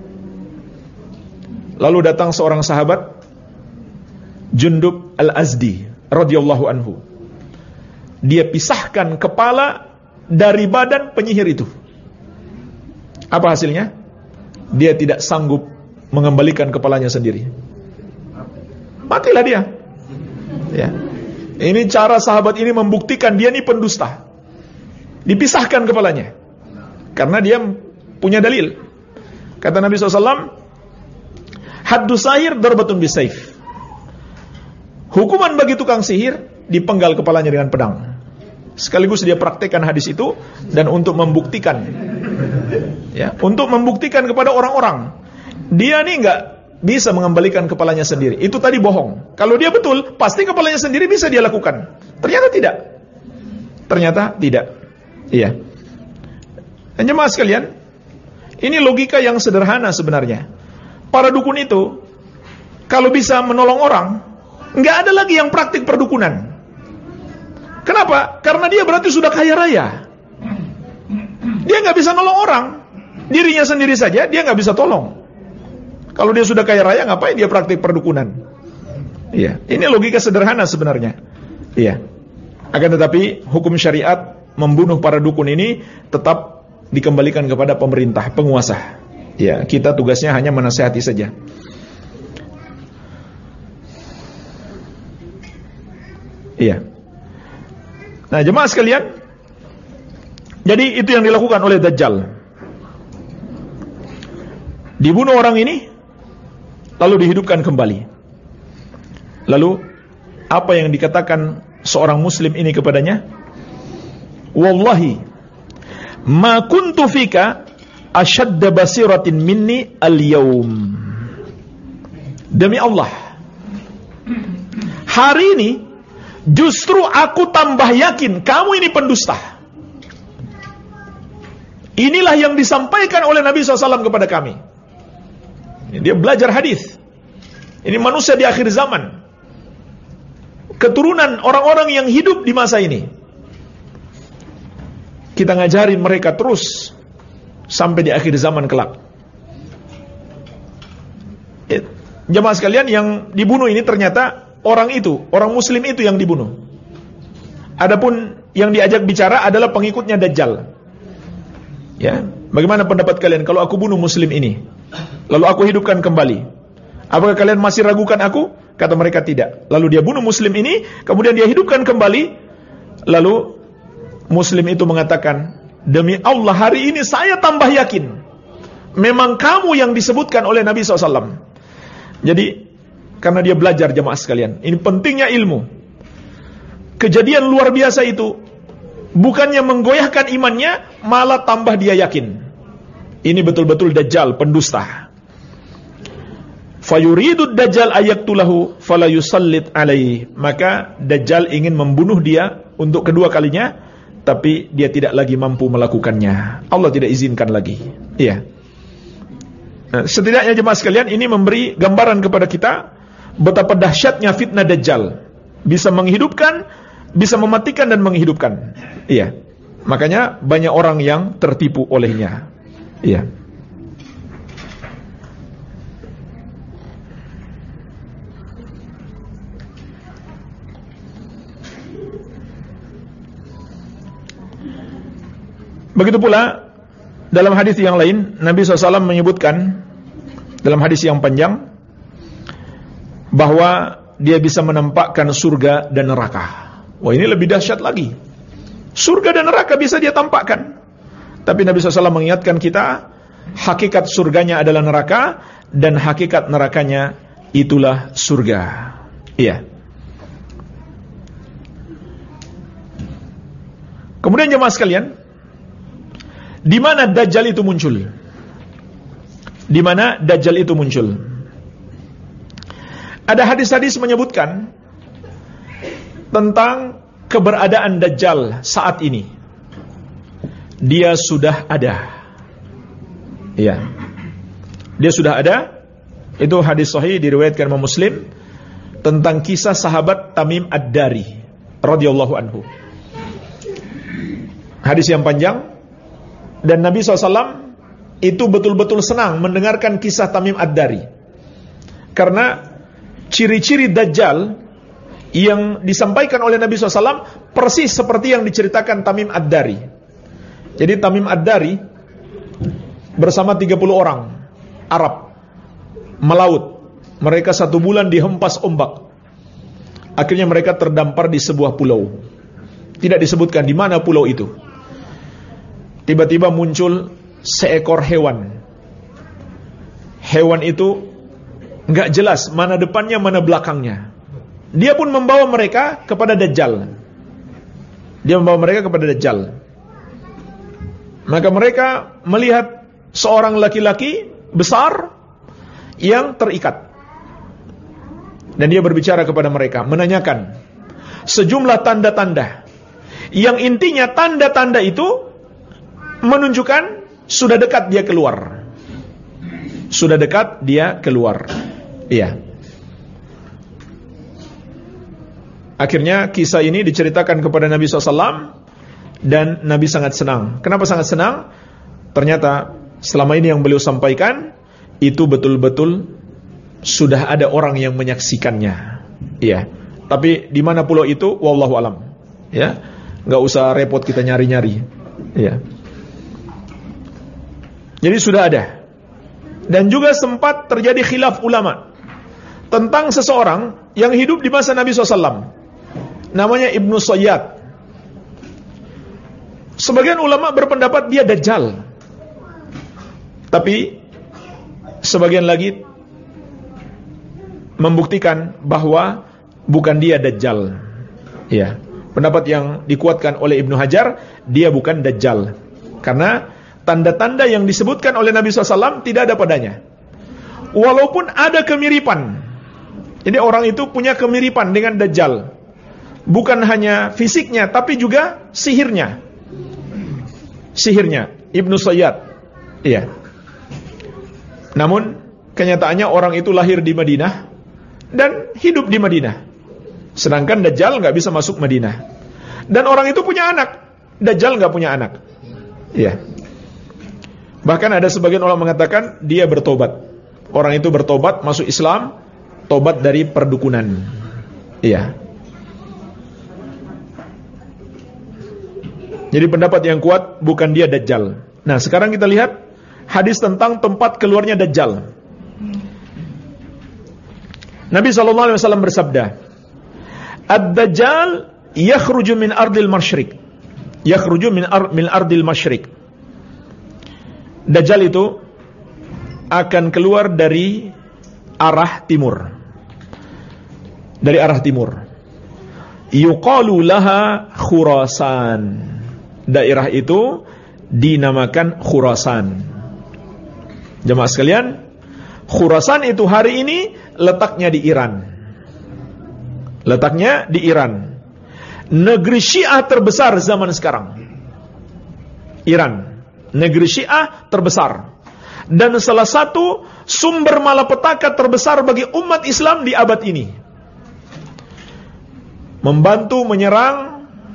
Lalu datang seorang sahabat, Jundub Al-Azdi radhiyallahu anhu. dia pisahkan kepala dari badan penyihir itu. Apa hasilnya? Dia tidak sanggup mengembalikan kepalanya sendiri. Matilah dia. Ya. Ini cara sahabat ini membuktikan dia ini pendusta. Dipisahkan kepalanya karena dia punya dalil. Kata Nabi shallallahu alaihi wasallam, haddu sahir darbatun bisayf. Hukuman bagi tukang sihir, dipenggal kepalanya dengan pedang. Sekaligus dia praktekkan hadis itu dan untuk membuktikan, ya, untuk membuktikan kepada orang-orang, dia nih nggak bisa mengembalikan kepalanya sendiri. Itu tadi bohong. Kalau dia betul, pasti kepalanya sendiri bisa dia lakukan. Ternyata tidak. Ternyata tidak. Iya. Dan jemaah sekalian, ini logika yang sederhana sebenarnya. Para dukun itu, kalau bisa menolong orang, nggak ada lagi yang praktik perdukunan. Kenapa? Karena dia berarti sudah kaya raya. Dia nggak bisa nolong orang. Dirinya sendiri saja dia nggak bisa tolong. Kalau dia sudah kaya raya, ngapain dia praktik perdukunan? Iya, ini logika sederhana sebenarnya. Iya. Akan tetapi hukum syariat membunuh para dukun ini tetap dikembalikan kepada pemerintah, penguasa. Ya, kita tugasnya hanya menasihati saja. Iya. Nah, jemaah sekalian, jadi itu yang dilakukan oleh Dajjal. Dibunuh orang ini, lalu dihidupkan kembali. Lalu apa yang dikatakan seorang muslim ini kepadanya? Wallahi ma kuntu fika ashadda basiratin minni al-yawm. Demi Allah, hari ini justru aku tambah yakin kamu ini pendusta. Inilah yang disampaikan oleh Nabi shallallahu alaihi wasallam kepada kami. Dia belajar hadis. Ini manusia di akhir zaman, keturunan orang-orang yang hidup di masa ini. Kita ngajarin mereka terus sampai di akhir zaman kelak. Jemaah sekalian, yang dibunuh ini ternyata orang itu, orang muslim itu yang dibunuh. Adapun yang diajak bicara adalah pengikutnya Dajjal. Ya, bagaimana pendapat kalian kalau aku bunuh muslim ini, lalu aku hidupkan kembali? Apakah kalian masih ragukan aku? Kata mereka tidak. Lalu dia bunuh muslim ini, kemudian dia hidupkan kembali. Lalu muslim itu mengatakan, demi Allah hari ini saya tambah yakin memang kamu yang disebutkan oleh Nabi shallallahu alaihi wasallam. Jadi karena dia belajar, jemaah sekalian, ini pentingnya ilmu. Kejadian luar biasa itu bukannya menggoyahkan imannya, malah tambah dia yakin. Ini betul-betul Dajjal, pendusta. Fayuridu Dajjal ayaktulahu fala yusallit alaihi. Maka Dajjal ingin membunuh dia untuk kedua kalinya, tapi dia tidak lagi mampu melakukannya. Allah tidak izinkan lagi. Iya. Nah, setidaknya jemaah sekalian, ini memberi gambaran kepada kita betapa dahsyatnya fitnah Dajjal. Bisa menghidupkan, bisa mematikan dan menghidupkan. Iya. Makanya banyak orang yang tertipu olehnya. Iya. Begitu pula dalam hadis yang lain, Nabi shallallahu alaihi wasallam menyebutkan dalam hadis yang panjang bahwa dia bisa menampakkan surga dan neraka. Wah, ini lebih dahsyat lagi. Surga dan neraka bisa dia tampakkan. Tapi Nabi shallallahu alaihi wasallam mengingatkan kita, hakikat surganya adalah neraka dan hakikat nerakanya itulah surga. Iya. Kemudian jemaah sekalian, di mana Dajjal itu muncul? Di mana Dajjal itu muncul? Ada hadis-hadis menyebutkan tentang keberadaan Dajjal saat ini. Dia sudah ada. Iya. Dia sudah ada. Itu hadis sahih diriwayatkan Imam Muslim tentang kisah sahabat Tamim Ad-Dari radhiyallahu anhu. Hadis yang panjang. Dan Nabi shallallahu alaihi wasallam itu betul-betul senang mendengarkan kisah Tamim Ad-Dari. Karena ciri-ciri Dajjal yang disampaikan oleh Nabi shallallahu alaihi wasallam persis seperti yang diceritakan Tamim Ad-Dari. Jadi Tamim Ad-Dari bersama tiga puluh orang Arab melaut. Mereka satu bulan dihempas ombak. Akhirnya mereka terdampar di sebuah pulau. Tidak disebutkan di mana pulau itu. Tiba-tiba muncul seekor hewan. Hewan itu enggak jelas mana depannya mana belakangnya. Dia pun membawa mereka kepada Dajjal. Dia membawa mereka kepada Dajjal. Maka mereka melihat seorang laki-laki besar yang terikat. Dan dia berbicara kepada mereka, menanyakan sejumlah tanda-tanda. Yang intinya tanda-tanda itu menunjukkan sudah dekat dia keluar. Sudah dekat dia keluar. Iya. Akhirnya kisah ini diceritakan kepada Nabi shallallahu alaihi wasallam dan Nabi sangat senang. Kenapa sangat senang? Ternyata selama ini yang beliau sampaikan itu betul-betul sudah ada orang yang menyaksikannya. Iya. Tapi di mana pulau itu? Wallahu alam. Ya. Enggak usah repot kita nyari-nyari. Iya. Jadi sudah ada. Dan juga sempat terjadi khilaf ulama tentang seseorang yang hidup di masa Nabi shallallahu alaihi wasallam. Namanya Ibnu Sayyad. Sebagian ulama berpendapat dia Dajjal. Tapi sebagian lagi membuktikan bahwa bukan dia Dajjal. Ya, pendapat yang dikuatkan oleh Ibnu Hajar, dia bukan Dajjal. Karena tanda-tanda yang disebutkan oleh Nabi shallallahu alaihi wasallam tidak ada padanya. Walaupun ada kemiripan. Jadi orang itu punya kemiripan dengan Dajjal. Bukan hanya fisiknya, tapi juga sihirnya. Sihirnya, Ibnu Sayyad. Iya. Namun, kenyataannya orang itu lahir di Madinah dan hidup di Madinah. Sedangkan Dajjal nggak bisa masuk Madinah. Dan orang itu punya anak. Dajjal nggak punya anak. Iya. Bahkan ada sebagian ulama mengatakan dia bertobat. Orang itu bertobat, masuk Islam, tobat dari perdukunan. Iya. Jadi pendapat yang kuat bukan dia Dajjal. Nah, sekarang kita lihat hadis tentang tempat keluarnya Dajjal. Nabi sallallahu alaihi wasallam bersabda, "Ad-Dajjal yakhruju min ardil masyriq." Yakhruju min ar min ardil masyriq. Dajjal itu akan keluar dari arah timur. Dari arah timur. Yuqalu laha Khurasan. Daerah itu dinamakan Khurasan. Jemaah sekalian, Khurasan itu hari ini letaknya di Iran. Letaknya di Iran. Negeri Syiah terbesar zaman sekarang. Iran, negeri Syiah terbesar. Dan salah satu sumber malapetaka terbesar bagi umat Islam di abad ini. Membantu menyerang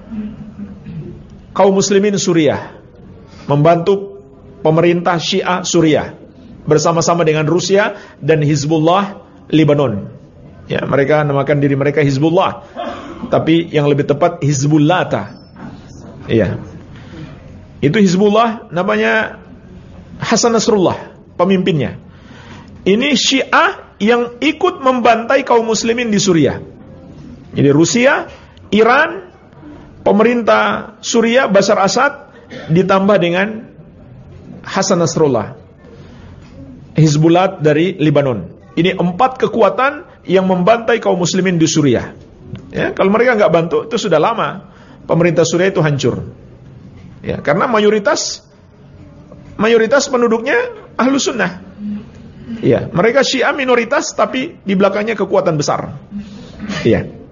kaum muslimin Suriah, membantu pemerintah Syiah Suriah bersama-sama dengan Rusia dan Hizbullah Lebanon. Ya, mereka namakan diri mereka Hizbullah, tapi yang lebih tepat Hizbullata. Iya. Itu Hizbullah namanya Hasan Nasrullah, pemimpinnya. Ini Syiah yang ikut membantai kaum muslimin di Suriah. Jadi Rusia, Iran, pemerintah Suriah Bashar Assad ditambah dengan Hasan Nasrullah, Hizbullah dari Lebanon. Ini empat kekuatan yang membantai kaum muslimin di Suriah. Ya, kalau mereka nggak bantu, itu sudah lama pemerintah Suriah itu hancur. Ya, karena mayoritas mayoritas penduduknya ahlu sunnah. Ya, mereka Syiah minoritas, tapi di belakangnya kekuatan besar. Iya.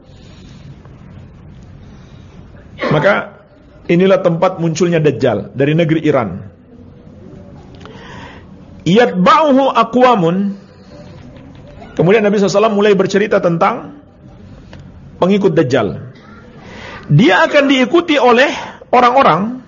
Maka inilah tempat munculnya Dajjal dari negeri Iran. Yatba'uhu aqwamun. Kemudian Nabi shallallahu alaihi wasallam mulai bercerita tentang pengikut Dajjal. Dia akan diikuti oleh orang-orang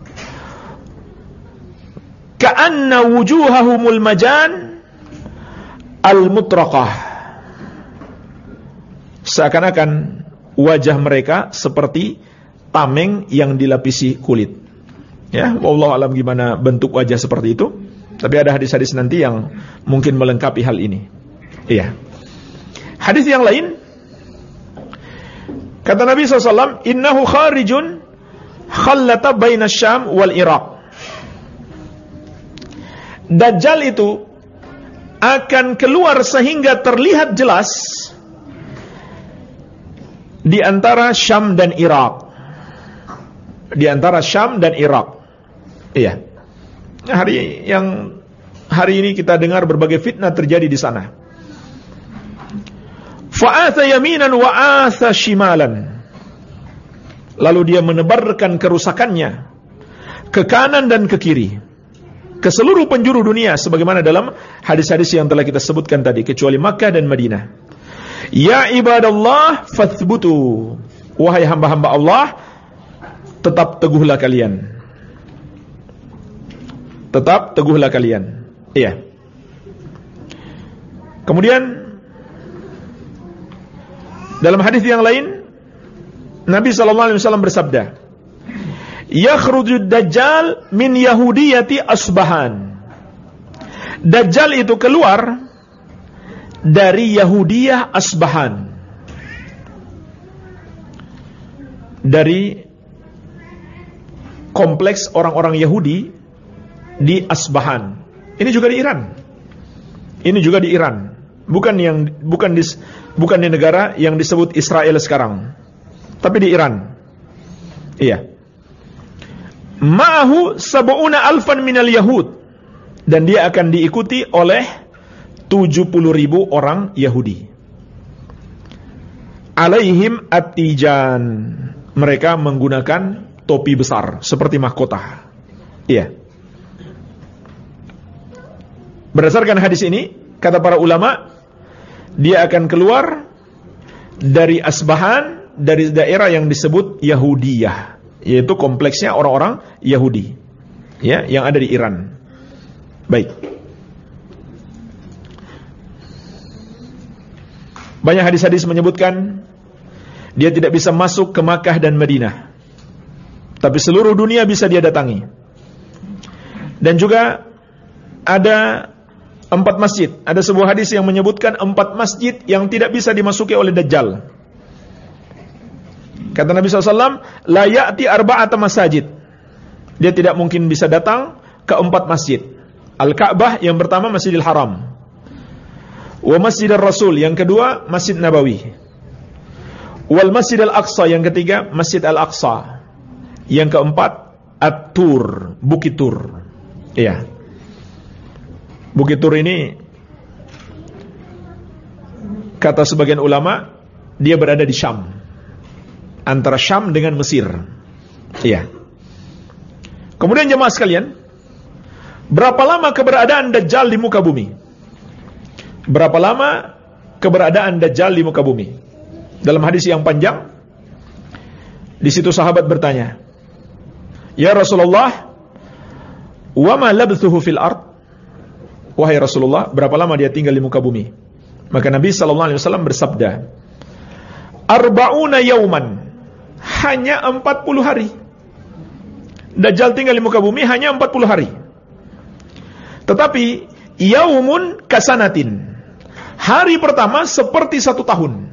ka'anna wujuhahumul majan al-mutraqah. Seakan-akan wajah mereka seperti tameng yang dilapisi kulit. Ya, wallahu alam gimana bentuk wajah seperti itu. Tapi ada hadis-hadis nanti yang mungkin melengkapi hal ini. Iya. Hadis yang lain, kata Nabi shallallahu alaihi wasallam, innahu kharijun khallata baina Syam wal Iraq. Dajjal itu akan keluar sehingga terlihat jelas di antara Syam dan Irak. Di antara Syam dan Irak. Iya. Hari yang hari ini kita dengar berbagai fitnah terjadi di sana. Fa'atha yaminan wa atha shimalan. Lalu dia menebarkan kerusakannya ke kanan dan ke kiri, ke seluruh penjuru dunia, sebagaimana dalam hadis-hadis yang telah kita sebutkan tadi, kecuali Makkah dan Madinah. Ya ibadallah fathbutu. Wahai hamba-hamba Allah, tetap teguhlah kalian. Tetap teguhlah kalian. Iya. Kemudian dalam hadis yang lain, Nabi sallallahu alaihi wasallam bersabda, yakhrujud dajjal min yahudiyati Asbahan. Dajjal itu keluar dari Yahudiyah Asbahan, dari kompleks orang-orang Yahudi di Asbahan. Ini juga di Iran. Ini juga di Iran. Bukan yang bukan di bukan di negara yang disebut Israel sekarang, tapi di Iran. Iya. Ma'ahu sab'una alfan minal yahud, dan dia akan diikuti oleh tujuh puluh ribu orang Yahudi. Alaihim at-tijan. Mereka menggunakan topi besar seperti mahkota. Iya. Berdasarkan hadis ini, kata para ulama, dia akan keluar dari Asbahan, dari daerah yang disebut Yahudiyah, yaitu kompleksnya orang-orang Yahudi, ya, yang ada di Iran. Baik. Banyak hadis-hadis menyebutkan dia tidak bisa masuk ke Makkah dan Madinah, tapi seluruh dunia bisa dia datangi. Dan juga ada empat masjid. Ada sebuah hadis yang menyebutkan empat masjid yang tidak bisa dimasuki oleh Dajjal. Kata Nabi shallallahu alaihi wasallam, la ya'ti arba'ata masajid. Dia tidak mungkin bisa datang ke empat masjid. Al-Ka'bah yang pertama, Masjidil Haram. Wa Masjidil Rasul yang kedua, Masjid Nabawi. Wal Masjidil Aqsa yang ketiga, Masjid Al-Aqsa. Yang keempat, At-Tur, Bukit Tur. Iya. Bukit Tur ini, kata sebagian ulama, dia berada di Syam, antara Syam dengan Mesir. Iya. Kemudian jemaah sekalian, berapa lama keberadaan Dajjal di muka bumi? Berapa lama keberadaan Dajjal di muka bumi? Dalam hadis yang panjang, di situ sahabat bertanya, ya Rasulullah, wa ma labthuhu fil ard? Wahai Rasulullah, berapa lama dia tinggal di muka bumi? Maka Nabi sallallahu alaihi wasallam bersabda, arba'una yauman, hanya empat puluh hari. Dajjal tinggal di muka bumi hanya empat puluh hari. Tetapi yaumun kasanatin, hari pertama seperti satu tahun.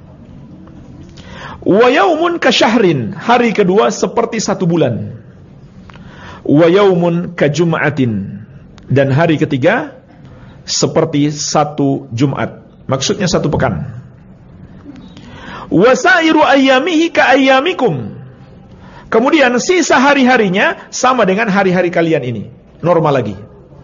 Wa yaumun kasyahrin, hari kedua seperti satu bulan. Wa yaumun kajum'atin, dan hari ketiga seperti satu Jumat, maksudnya satu pekan. Wasairu ayyamihi ka ayyamikum, kemudian sisa hari-harinya sama dengan hari-hari kalian ini, normal lagi.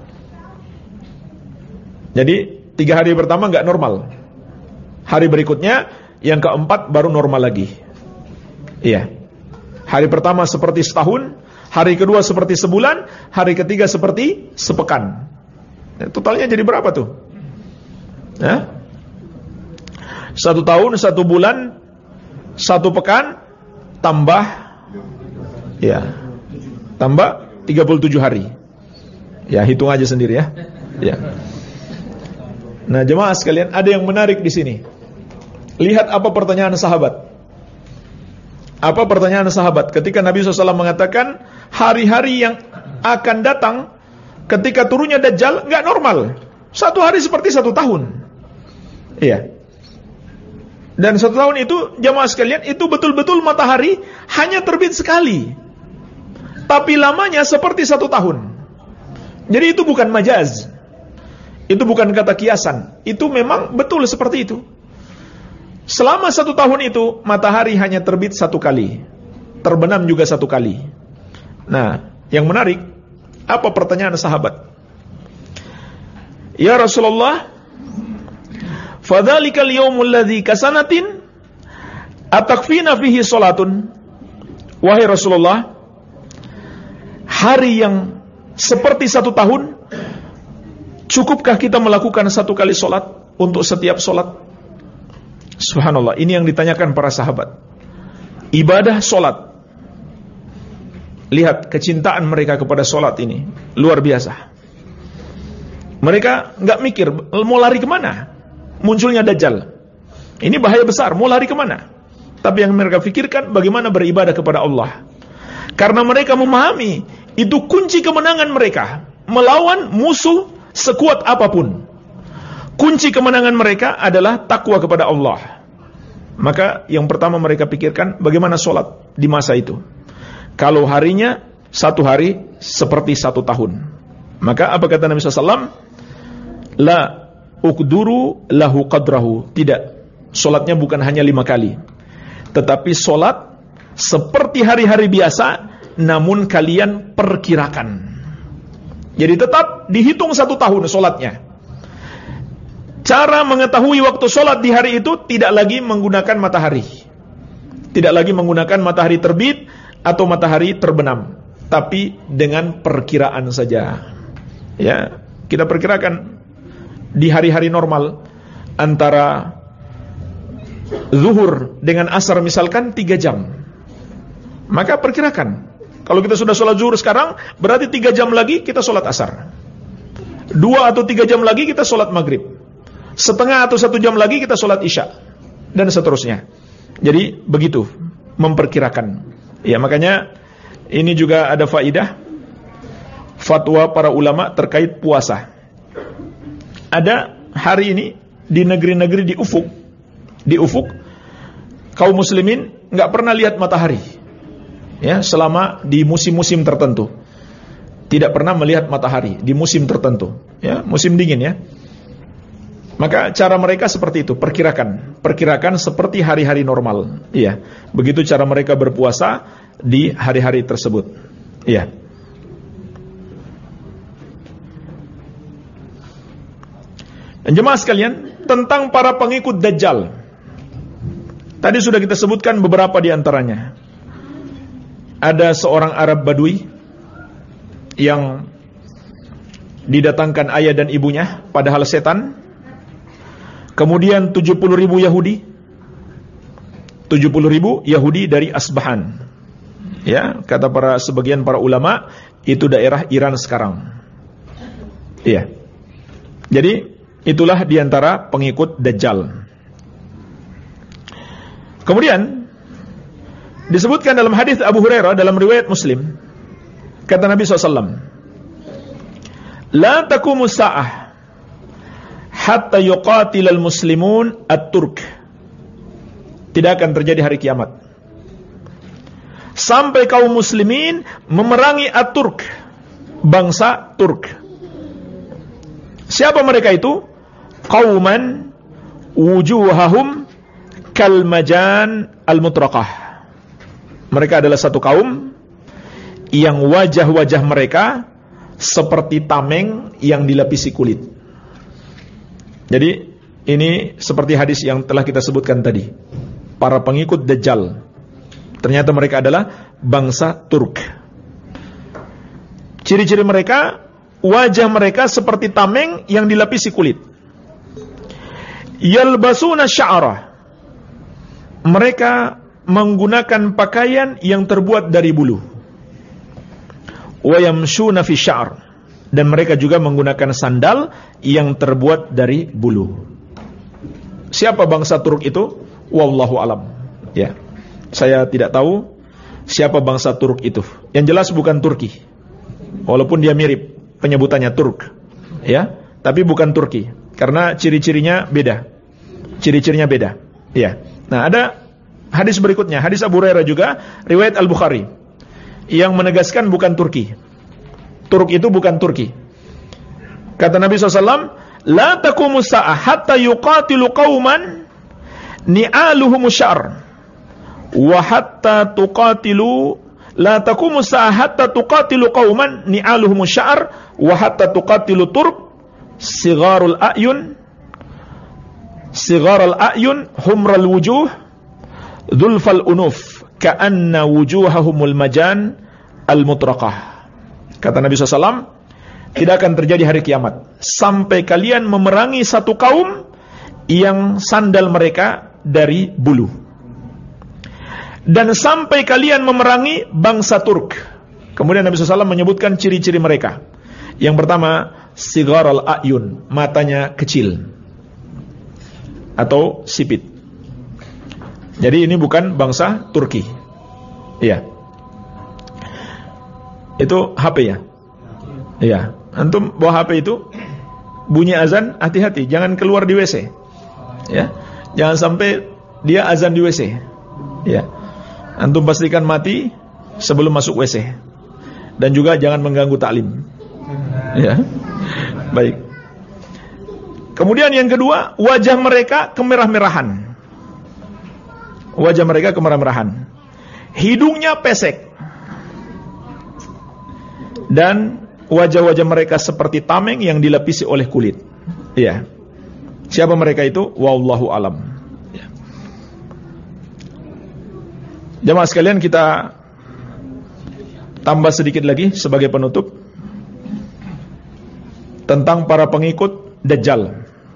Jadi tiga hari pertama nggak normal, hari berikutnya yang keempat baru normal lagi. Iya. Hari pertama seperti setahun, hari kedua seperti sebulan, hari ketiga seperti sepekan. Totalnya jadi berapa tuh? Ya? Satu tahun, satu bulan, satu pekan, tambah, ya, tambah tiga puluh tujuh hari. Ya, hitung aja sendiri ya. Ya. Nah, jemaah sekalian, ada yang menarik di sini. Lihat apa pertanyaan sahabat. Apa pertanyaan sahabat ketika Nabi shallallahu alaihi wasallam mengatakan hari-hari yang akan datang ketika turunnya Dajjal nggak normal. Satu hari seperti satu tahun. Iya. Dan satu tahun itu, jamaah sekalian, itu betul-betul matahari hanya terbit sekali. Tapi lamanya seperti satu tahun. Jadi itu bukan majaz. Itu bukan kata kiasan. Itu memang betul seperti itu. Selama satu tahun itu, matahari hanya terbit satu kali, terbenam juga satu kali. Nah, yang menarik, apa pertanyaan sahabat? Ya Rasulullah, fadzalikal yaumul ladzi kasanatin atakfina fihi salatun. Wahai Rasulullah, hari yang seperti satu tahun, cukupkah kita melakukan satu kali solat untuk setiap solat? Subhanallah, ini yang ditanyakan para sahabat. Ibadah solat. Lihat kecintaan mereka kepada solat ini, luar biasa. Mereka nggak mikir mau lari kemana munculnya Dajjal. Ini bahaya besar, mau lari kemana? Tapi yang mereka pikirkan bagaimana beribadah kepada Allah. Karena mereka memahami itu kunci kemenangan mereka melawan musuh sekuat apapun. Kunci kemenangan mereka adalah takwa kepada Allah. Maka yang pertama mereka pikirkan bagaimana sholat di masa itu. Kalau harinya satu hari seperti satu tahun. Maka apa kata Nabi shallallahu alaihi wasallam? La uqduru lahu qadrahu. Tidak, sholatnya bukan hanya lima kali, tetapi sholat seperti hari-hari biasa, namun kalian perkirakan. Jadi tetap dihitung satu tahun sholatnya. Cara mengetahui waktu sholat di hari itu tidak lagi menggunakan matahari, tidak lagi menggunakan matahari terbit atau matahari terbenam, tapi dengan perkiraan saja. Ya, kita perkirakan di hari-hari normal antara zuhur dengan asar misalkan tiga jam. Maka perkirakan, kalau kita sudah sholat zuhur sekarang, berarti tiga jam lagi kita sholat asar. Dua atau tiga jam lagi kita sholat maghrib. Setengah atau satu jam lagi kita sholat isya. Dan seterusnya. Jadi begitu, memperkirakan. Ya, makanya ini juga ada faidah fatwa para ulama terkait puasa. Ada hari ini di negeri-negeri di ufuk, di ufuk kaum muslimin nggak pernah lihat matahari. Ya, selama di musim-musim tertentu. Tidak pernah melihat matahari di musim tertentu. Ya, musim dingin ya. Maka cara mereka seperti itu, perkirakan, perkirakan seperti hari-hari normal. Iya, begitu cara mereka berpuasa di hari-hari tersebut. Iya. Dan jemaah sekalian, tentang para pengikut Dajjal. Tadi sudah kita sebutkan beberapa di antaranya. Ada seorang Arab Badui yang didatangkan ayah dan ibunya, padahal setan. Kemudian tujuh puluh ribu Yahudi, tujuh puluh ribu Yahudi dari Asbahan. Ya, kata para sebagian para ulama, itu daerah Iran sekarang. Iya. Jadi itulah diantara pengikut Dajjal. Kemudian disebutkan dalam hadis Abu Hurairah dalam riwayat Muslim, kata Nabi shallallahu alaihi wasallam, La taqumus sa'ah hatta yuqatilal muslimun at-turk. Tidak akan terjadi hari kiamat sampai kaum muslimin memerangi at-turk, bangsa Turk. Siapa mereka itu? Qauman wujuhahum kalmajan al-mutraqah. Mereka adalah satu kaum yang wajah-wajah mereka seperti tameng yang dilapisi kulit. Jadi ini seperti hadis yang telah kita sebutkan tadi. Para pengikut Dajjal, ternyata mereka adalah bangsa Turk. Ciri-ciri mereka, wajah mereka seperti tameng yang dilapisi kulit. Yalbasuna sya'ara. Mereka menggunakan pakaian yang terbuat dari bulu. Wa yamshuna fi sya'r. Dan mereka juga menggunakan sandal yang terbuat dari bulu. Siapa bangsa Turk itu? Wallahu alam. Ya. Saya tidak tahu siapa bangsa Turk itu. Yang jelas bukan Turki. Walaupun dia mirip penyebutannya Turk, ya, tapi bukan Turki. Karena ciri-cirinya beda. Ciri-cirinya beda. Ya. Nah, ada hadis berikutnya, hadis Abu Hurairah juga, riwayat Al-Bukhari, yang menegaskan bukan Turki. Turk itu bukan Turki. Kata Nabi shallallahu alaihi wasallam, la taqumu sa'ah hatta yuqatilu qauman ni'aluhum syar wa hatta tuqatilu la taqumu sa'ah hatta tuqatilu qauman ni'aluhum syar wa hatta tuqatilu turk sigharul a'yun sigharul a'yun humral wujuh dzulfal unuf ka'anna wujuhahumul majan al-mutraqah. Kata Nabi shallallahu alaihi wasallam, tidak akan terjadi hari kiamat sampai kalian memerangi satu kaum yang sandal mereka dari bulu, dan sampai kalian memerangi bangsa Turk. Kemudian Nabi shallallahu alaihi wasallam menyebutkan ciri-ciri mereka. Yang pertama, sigharul a'yun, matanya kecil atau sipit. Jadi ini bukan bangsa Turki. Iya. Itu H P ya? Iya. Antum bawa H P itu, bunyi azan, hati-hati, jangan keluar di W C. Ya. Jangan sampai dia azan di W C. Ya. Antum pastikan mati sebelum masuk W C. Dan juga jangan mengganggu taklim. Ya. Baik. Kemudian yang kedua, wajah mereka kemerah-merahan. Wajah mereka kemerah-merahan. Hidungnya pesek. Dan wajah-wajah mereka seperti tameng yang dilapisi oleh kulit. Iya. Siapa mereka itu? Wallahu alam. Ya. Jamaah sekalian, kita tambah sedikit lagi sebagai penutup tentang para pengikut Dajjal.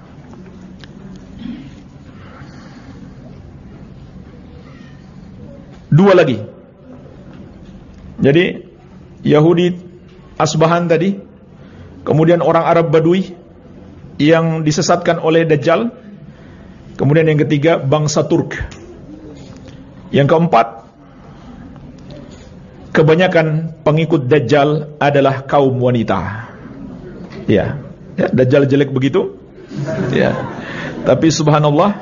Dua lagi. Jadi Yahudi Asbahan tadi, kemudian orang Arab Badui yang disesatkan oleh Dajjal, kemudian yang ketiga bangsa Turk. Yang keempat, kebanyakan pengikut Dajjal adalah kaum wanita. Ya, ya, Dajjal jelek begitu. Ya. Tapi subhanallah,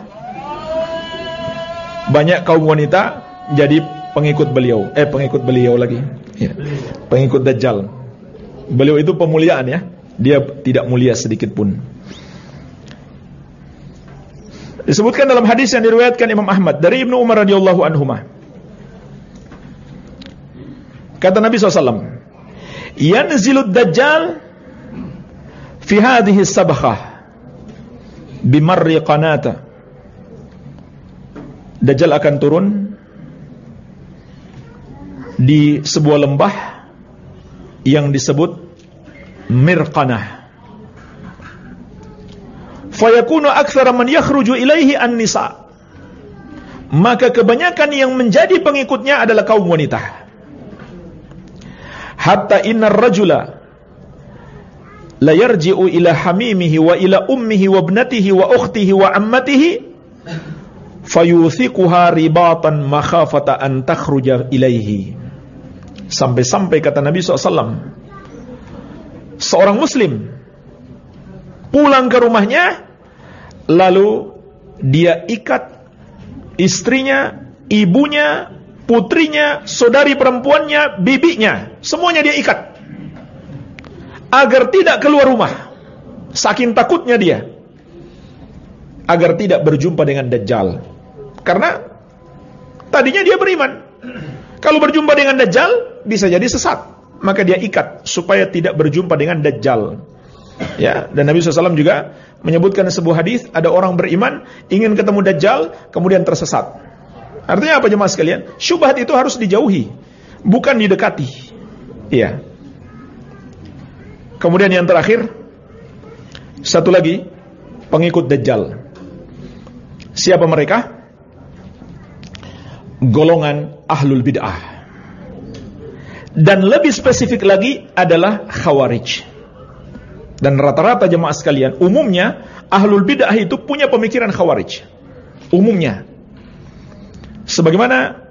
banyak kaum wanita jadi pengikut beliau. Eh, pengikut beliau lagi. Ya. Pengikut Dajjal. Beliau itu pemuliaan ya. Dia tidak mulia sedikit pun. Disebutkan dalam hadis yang diriwayatkan Imam Ahmad dari Ibnu Umar radhiyallahu anhuma. Kata Nabi shallallahu alaihi wasallam, yanzilud Dajjal fi hadhihi sabkhah bimarri qanata. Dajjal akan turun di sebuah lembah yang disebut Mirqanah. Fayakunu aktsara man yakhruju ilaihi an-nisa. Maka kebanyakan yang menjadi pengikutnya adalah kaum wanita. Hatta innar rajula la yarji'u ila hamimihi wa ila ummihi wa ibnatihi wa ukhtihi wa ammatihi fayuthiquha ribatan makhafata an takhruja ilaihi. Sampai-sampai kata Nabi shallallahu alaihi wasallam, seorang muslim pulang ke rumahnya, lalu dia ikat istrinya, ibunya, putrinya, saudari perempuannya, bibinya, semuanya dia ikat agar tidak keluar rumah, saking takutnya dia, agar tidak berjumpa dengan Dajjal. Karena tadinya dia beriman, kalau berjumpa dengan Dajjal bisa jadi sesat, maka dia ikat supaya tidak berjumpa dengan Dajjal. Ya, dan Nabi shallallahu alaihi wasallam juga menyebutkan sebuah hadis, ada orang beriman ingin ketemu Dajjal kemudian tersesat. Artinya apa jemaah sekalian? Syubhat itu harus dijauhi, bukan didekati. Iya. Kemudian yang terakhir, satu lagi pengikut Dajjal. Siapa mereka? Golongan ahlul bid'ah. Dan lebih spesifik lagi adalah Khawarij. Dan rata-rata jemaah sekalian, umumnya ahlul bid'ah itu punya pemikiran Khawarij. Umumnya. Sebagaimana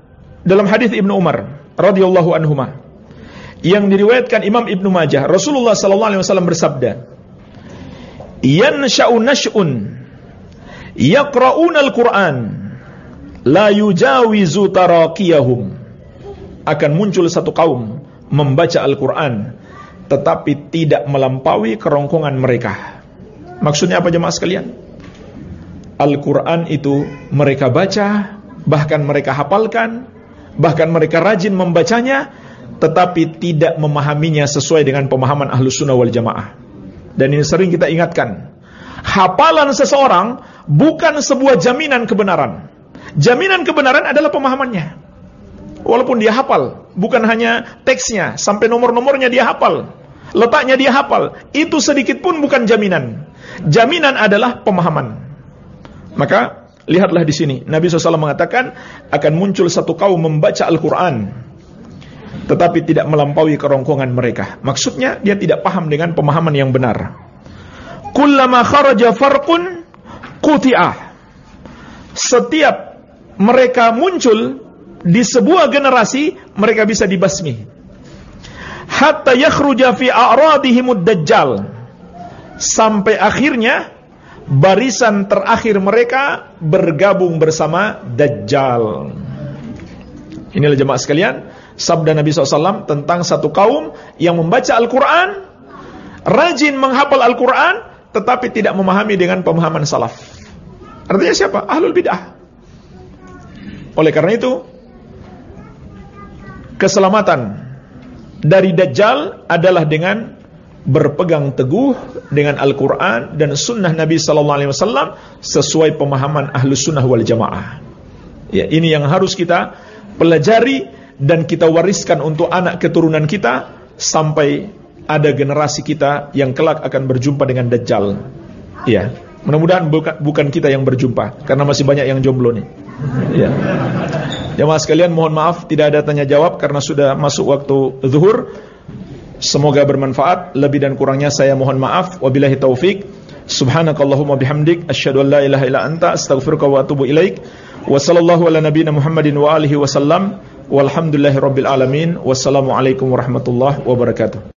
dalam hadis Ibnu Umar radhiyallahu anhuma yang diriwayatkan Imam Ibnu Majah, Rasulullah sallallahu alaihi wasallam bersabda, "Yansha'u nash'un yaqra'una al-Qur'an la yujawizu taraqiyahum." Akan muncul satu kaum membaca Al-Qur'an tetapi tidak melampaui kerongkongan mereka. Maksudnya apa jemaah sekalian? Al-Qur'an itu mereka baca, bahkan mereka hafalkan, bahkan mereka rajin membacanya, tetapi tidak memahaminya sesuai dengan pemahaman Ahlus Sunnah wal Jamaah. Dan ini sering kita ingatkan, hafalan seseorang bukan sebuah jaminan kebenaran. Jaminan kebenaran adalah pemahamannya. Walaupun dia hafal, bukan hanya teksnya, sampai nomor-nomornya dia hafal, letaknya dia hafal, itu sedikit pun bukan jaminan. Jaminan adalah pemahaman. Maka lihatlah di sini, Nabi shallallahu alaihi wasallam mengatakan akan muncul satu kaum membaca Al-Quran tetapi tidak melampaui kerongkongan mereka. Maksudnya dia tidak paham dengan pemahaman yang benar. Kullama kharaja farqun quti'ah. Setiap mereka muncul di sebuah generasi, mereka bisa dibasmi. Hatta yakhruja fi a'radihimud dajjal. Sampai akhirnya barisan terakhir mereka bergabung bersama Dajjal. Inilah jemaah sekalian, sabda Nabi shallallahu alaihi wasallam tentang satu kaum yang membaca Al-Quran, rajin menghafal Al-Quran, tetapi tidak memahami dengan pemahaman salaf. Artinya siapa? Ahlul bid'ah. Oleh karena itu, keselamatan dari Dajjal adalah dengan berpegang teguh dengan Al-Quran dan Sunnah Nabi Sallallahu Alaihi Wasallam sesuai pemahaman Ahlus Sunnah wal Jamaah. Ya, ini yang harus kita pelajari dan kita wariskan untuk anak keturunan kita sampai ada generasi kita yang kelak akan berjumpa dengan Dajjal. Ya, mudah-mudahan bukan, bukan kita yang berjumpa, karena masih banyak yang jomblo nih. Ya. Jemaah sekalian, mohon maaf tidak ada tanya jawab karena sudah masuk waktu zuhur. Semoga bermanfaat. Lebih dan kurangnya saya mohon maaf. Wabillahi taufik. Subhanakallahumma bihamdik, asyhadu an la ilaha illa anta, astaghfiruka wa atubu ilaik. Wa sallallahu ala nabiyyina Muhammadin wa alihi wasallam. Walhamdulillahi rabbil alamin. Wassalamualaikum warahmatullahi wabarakatuh.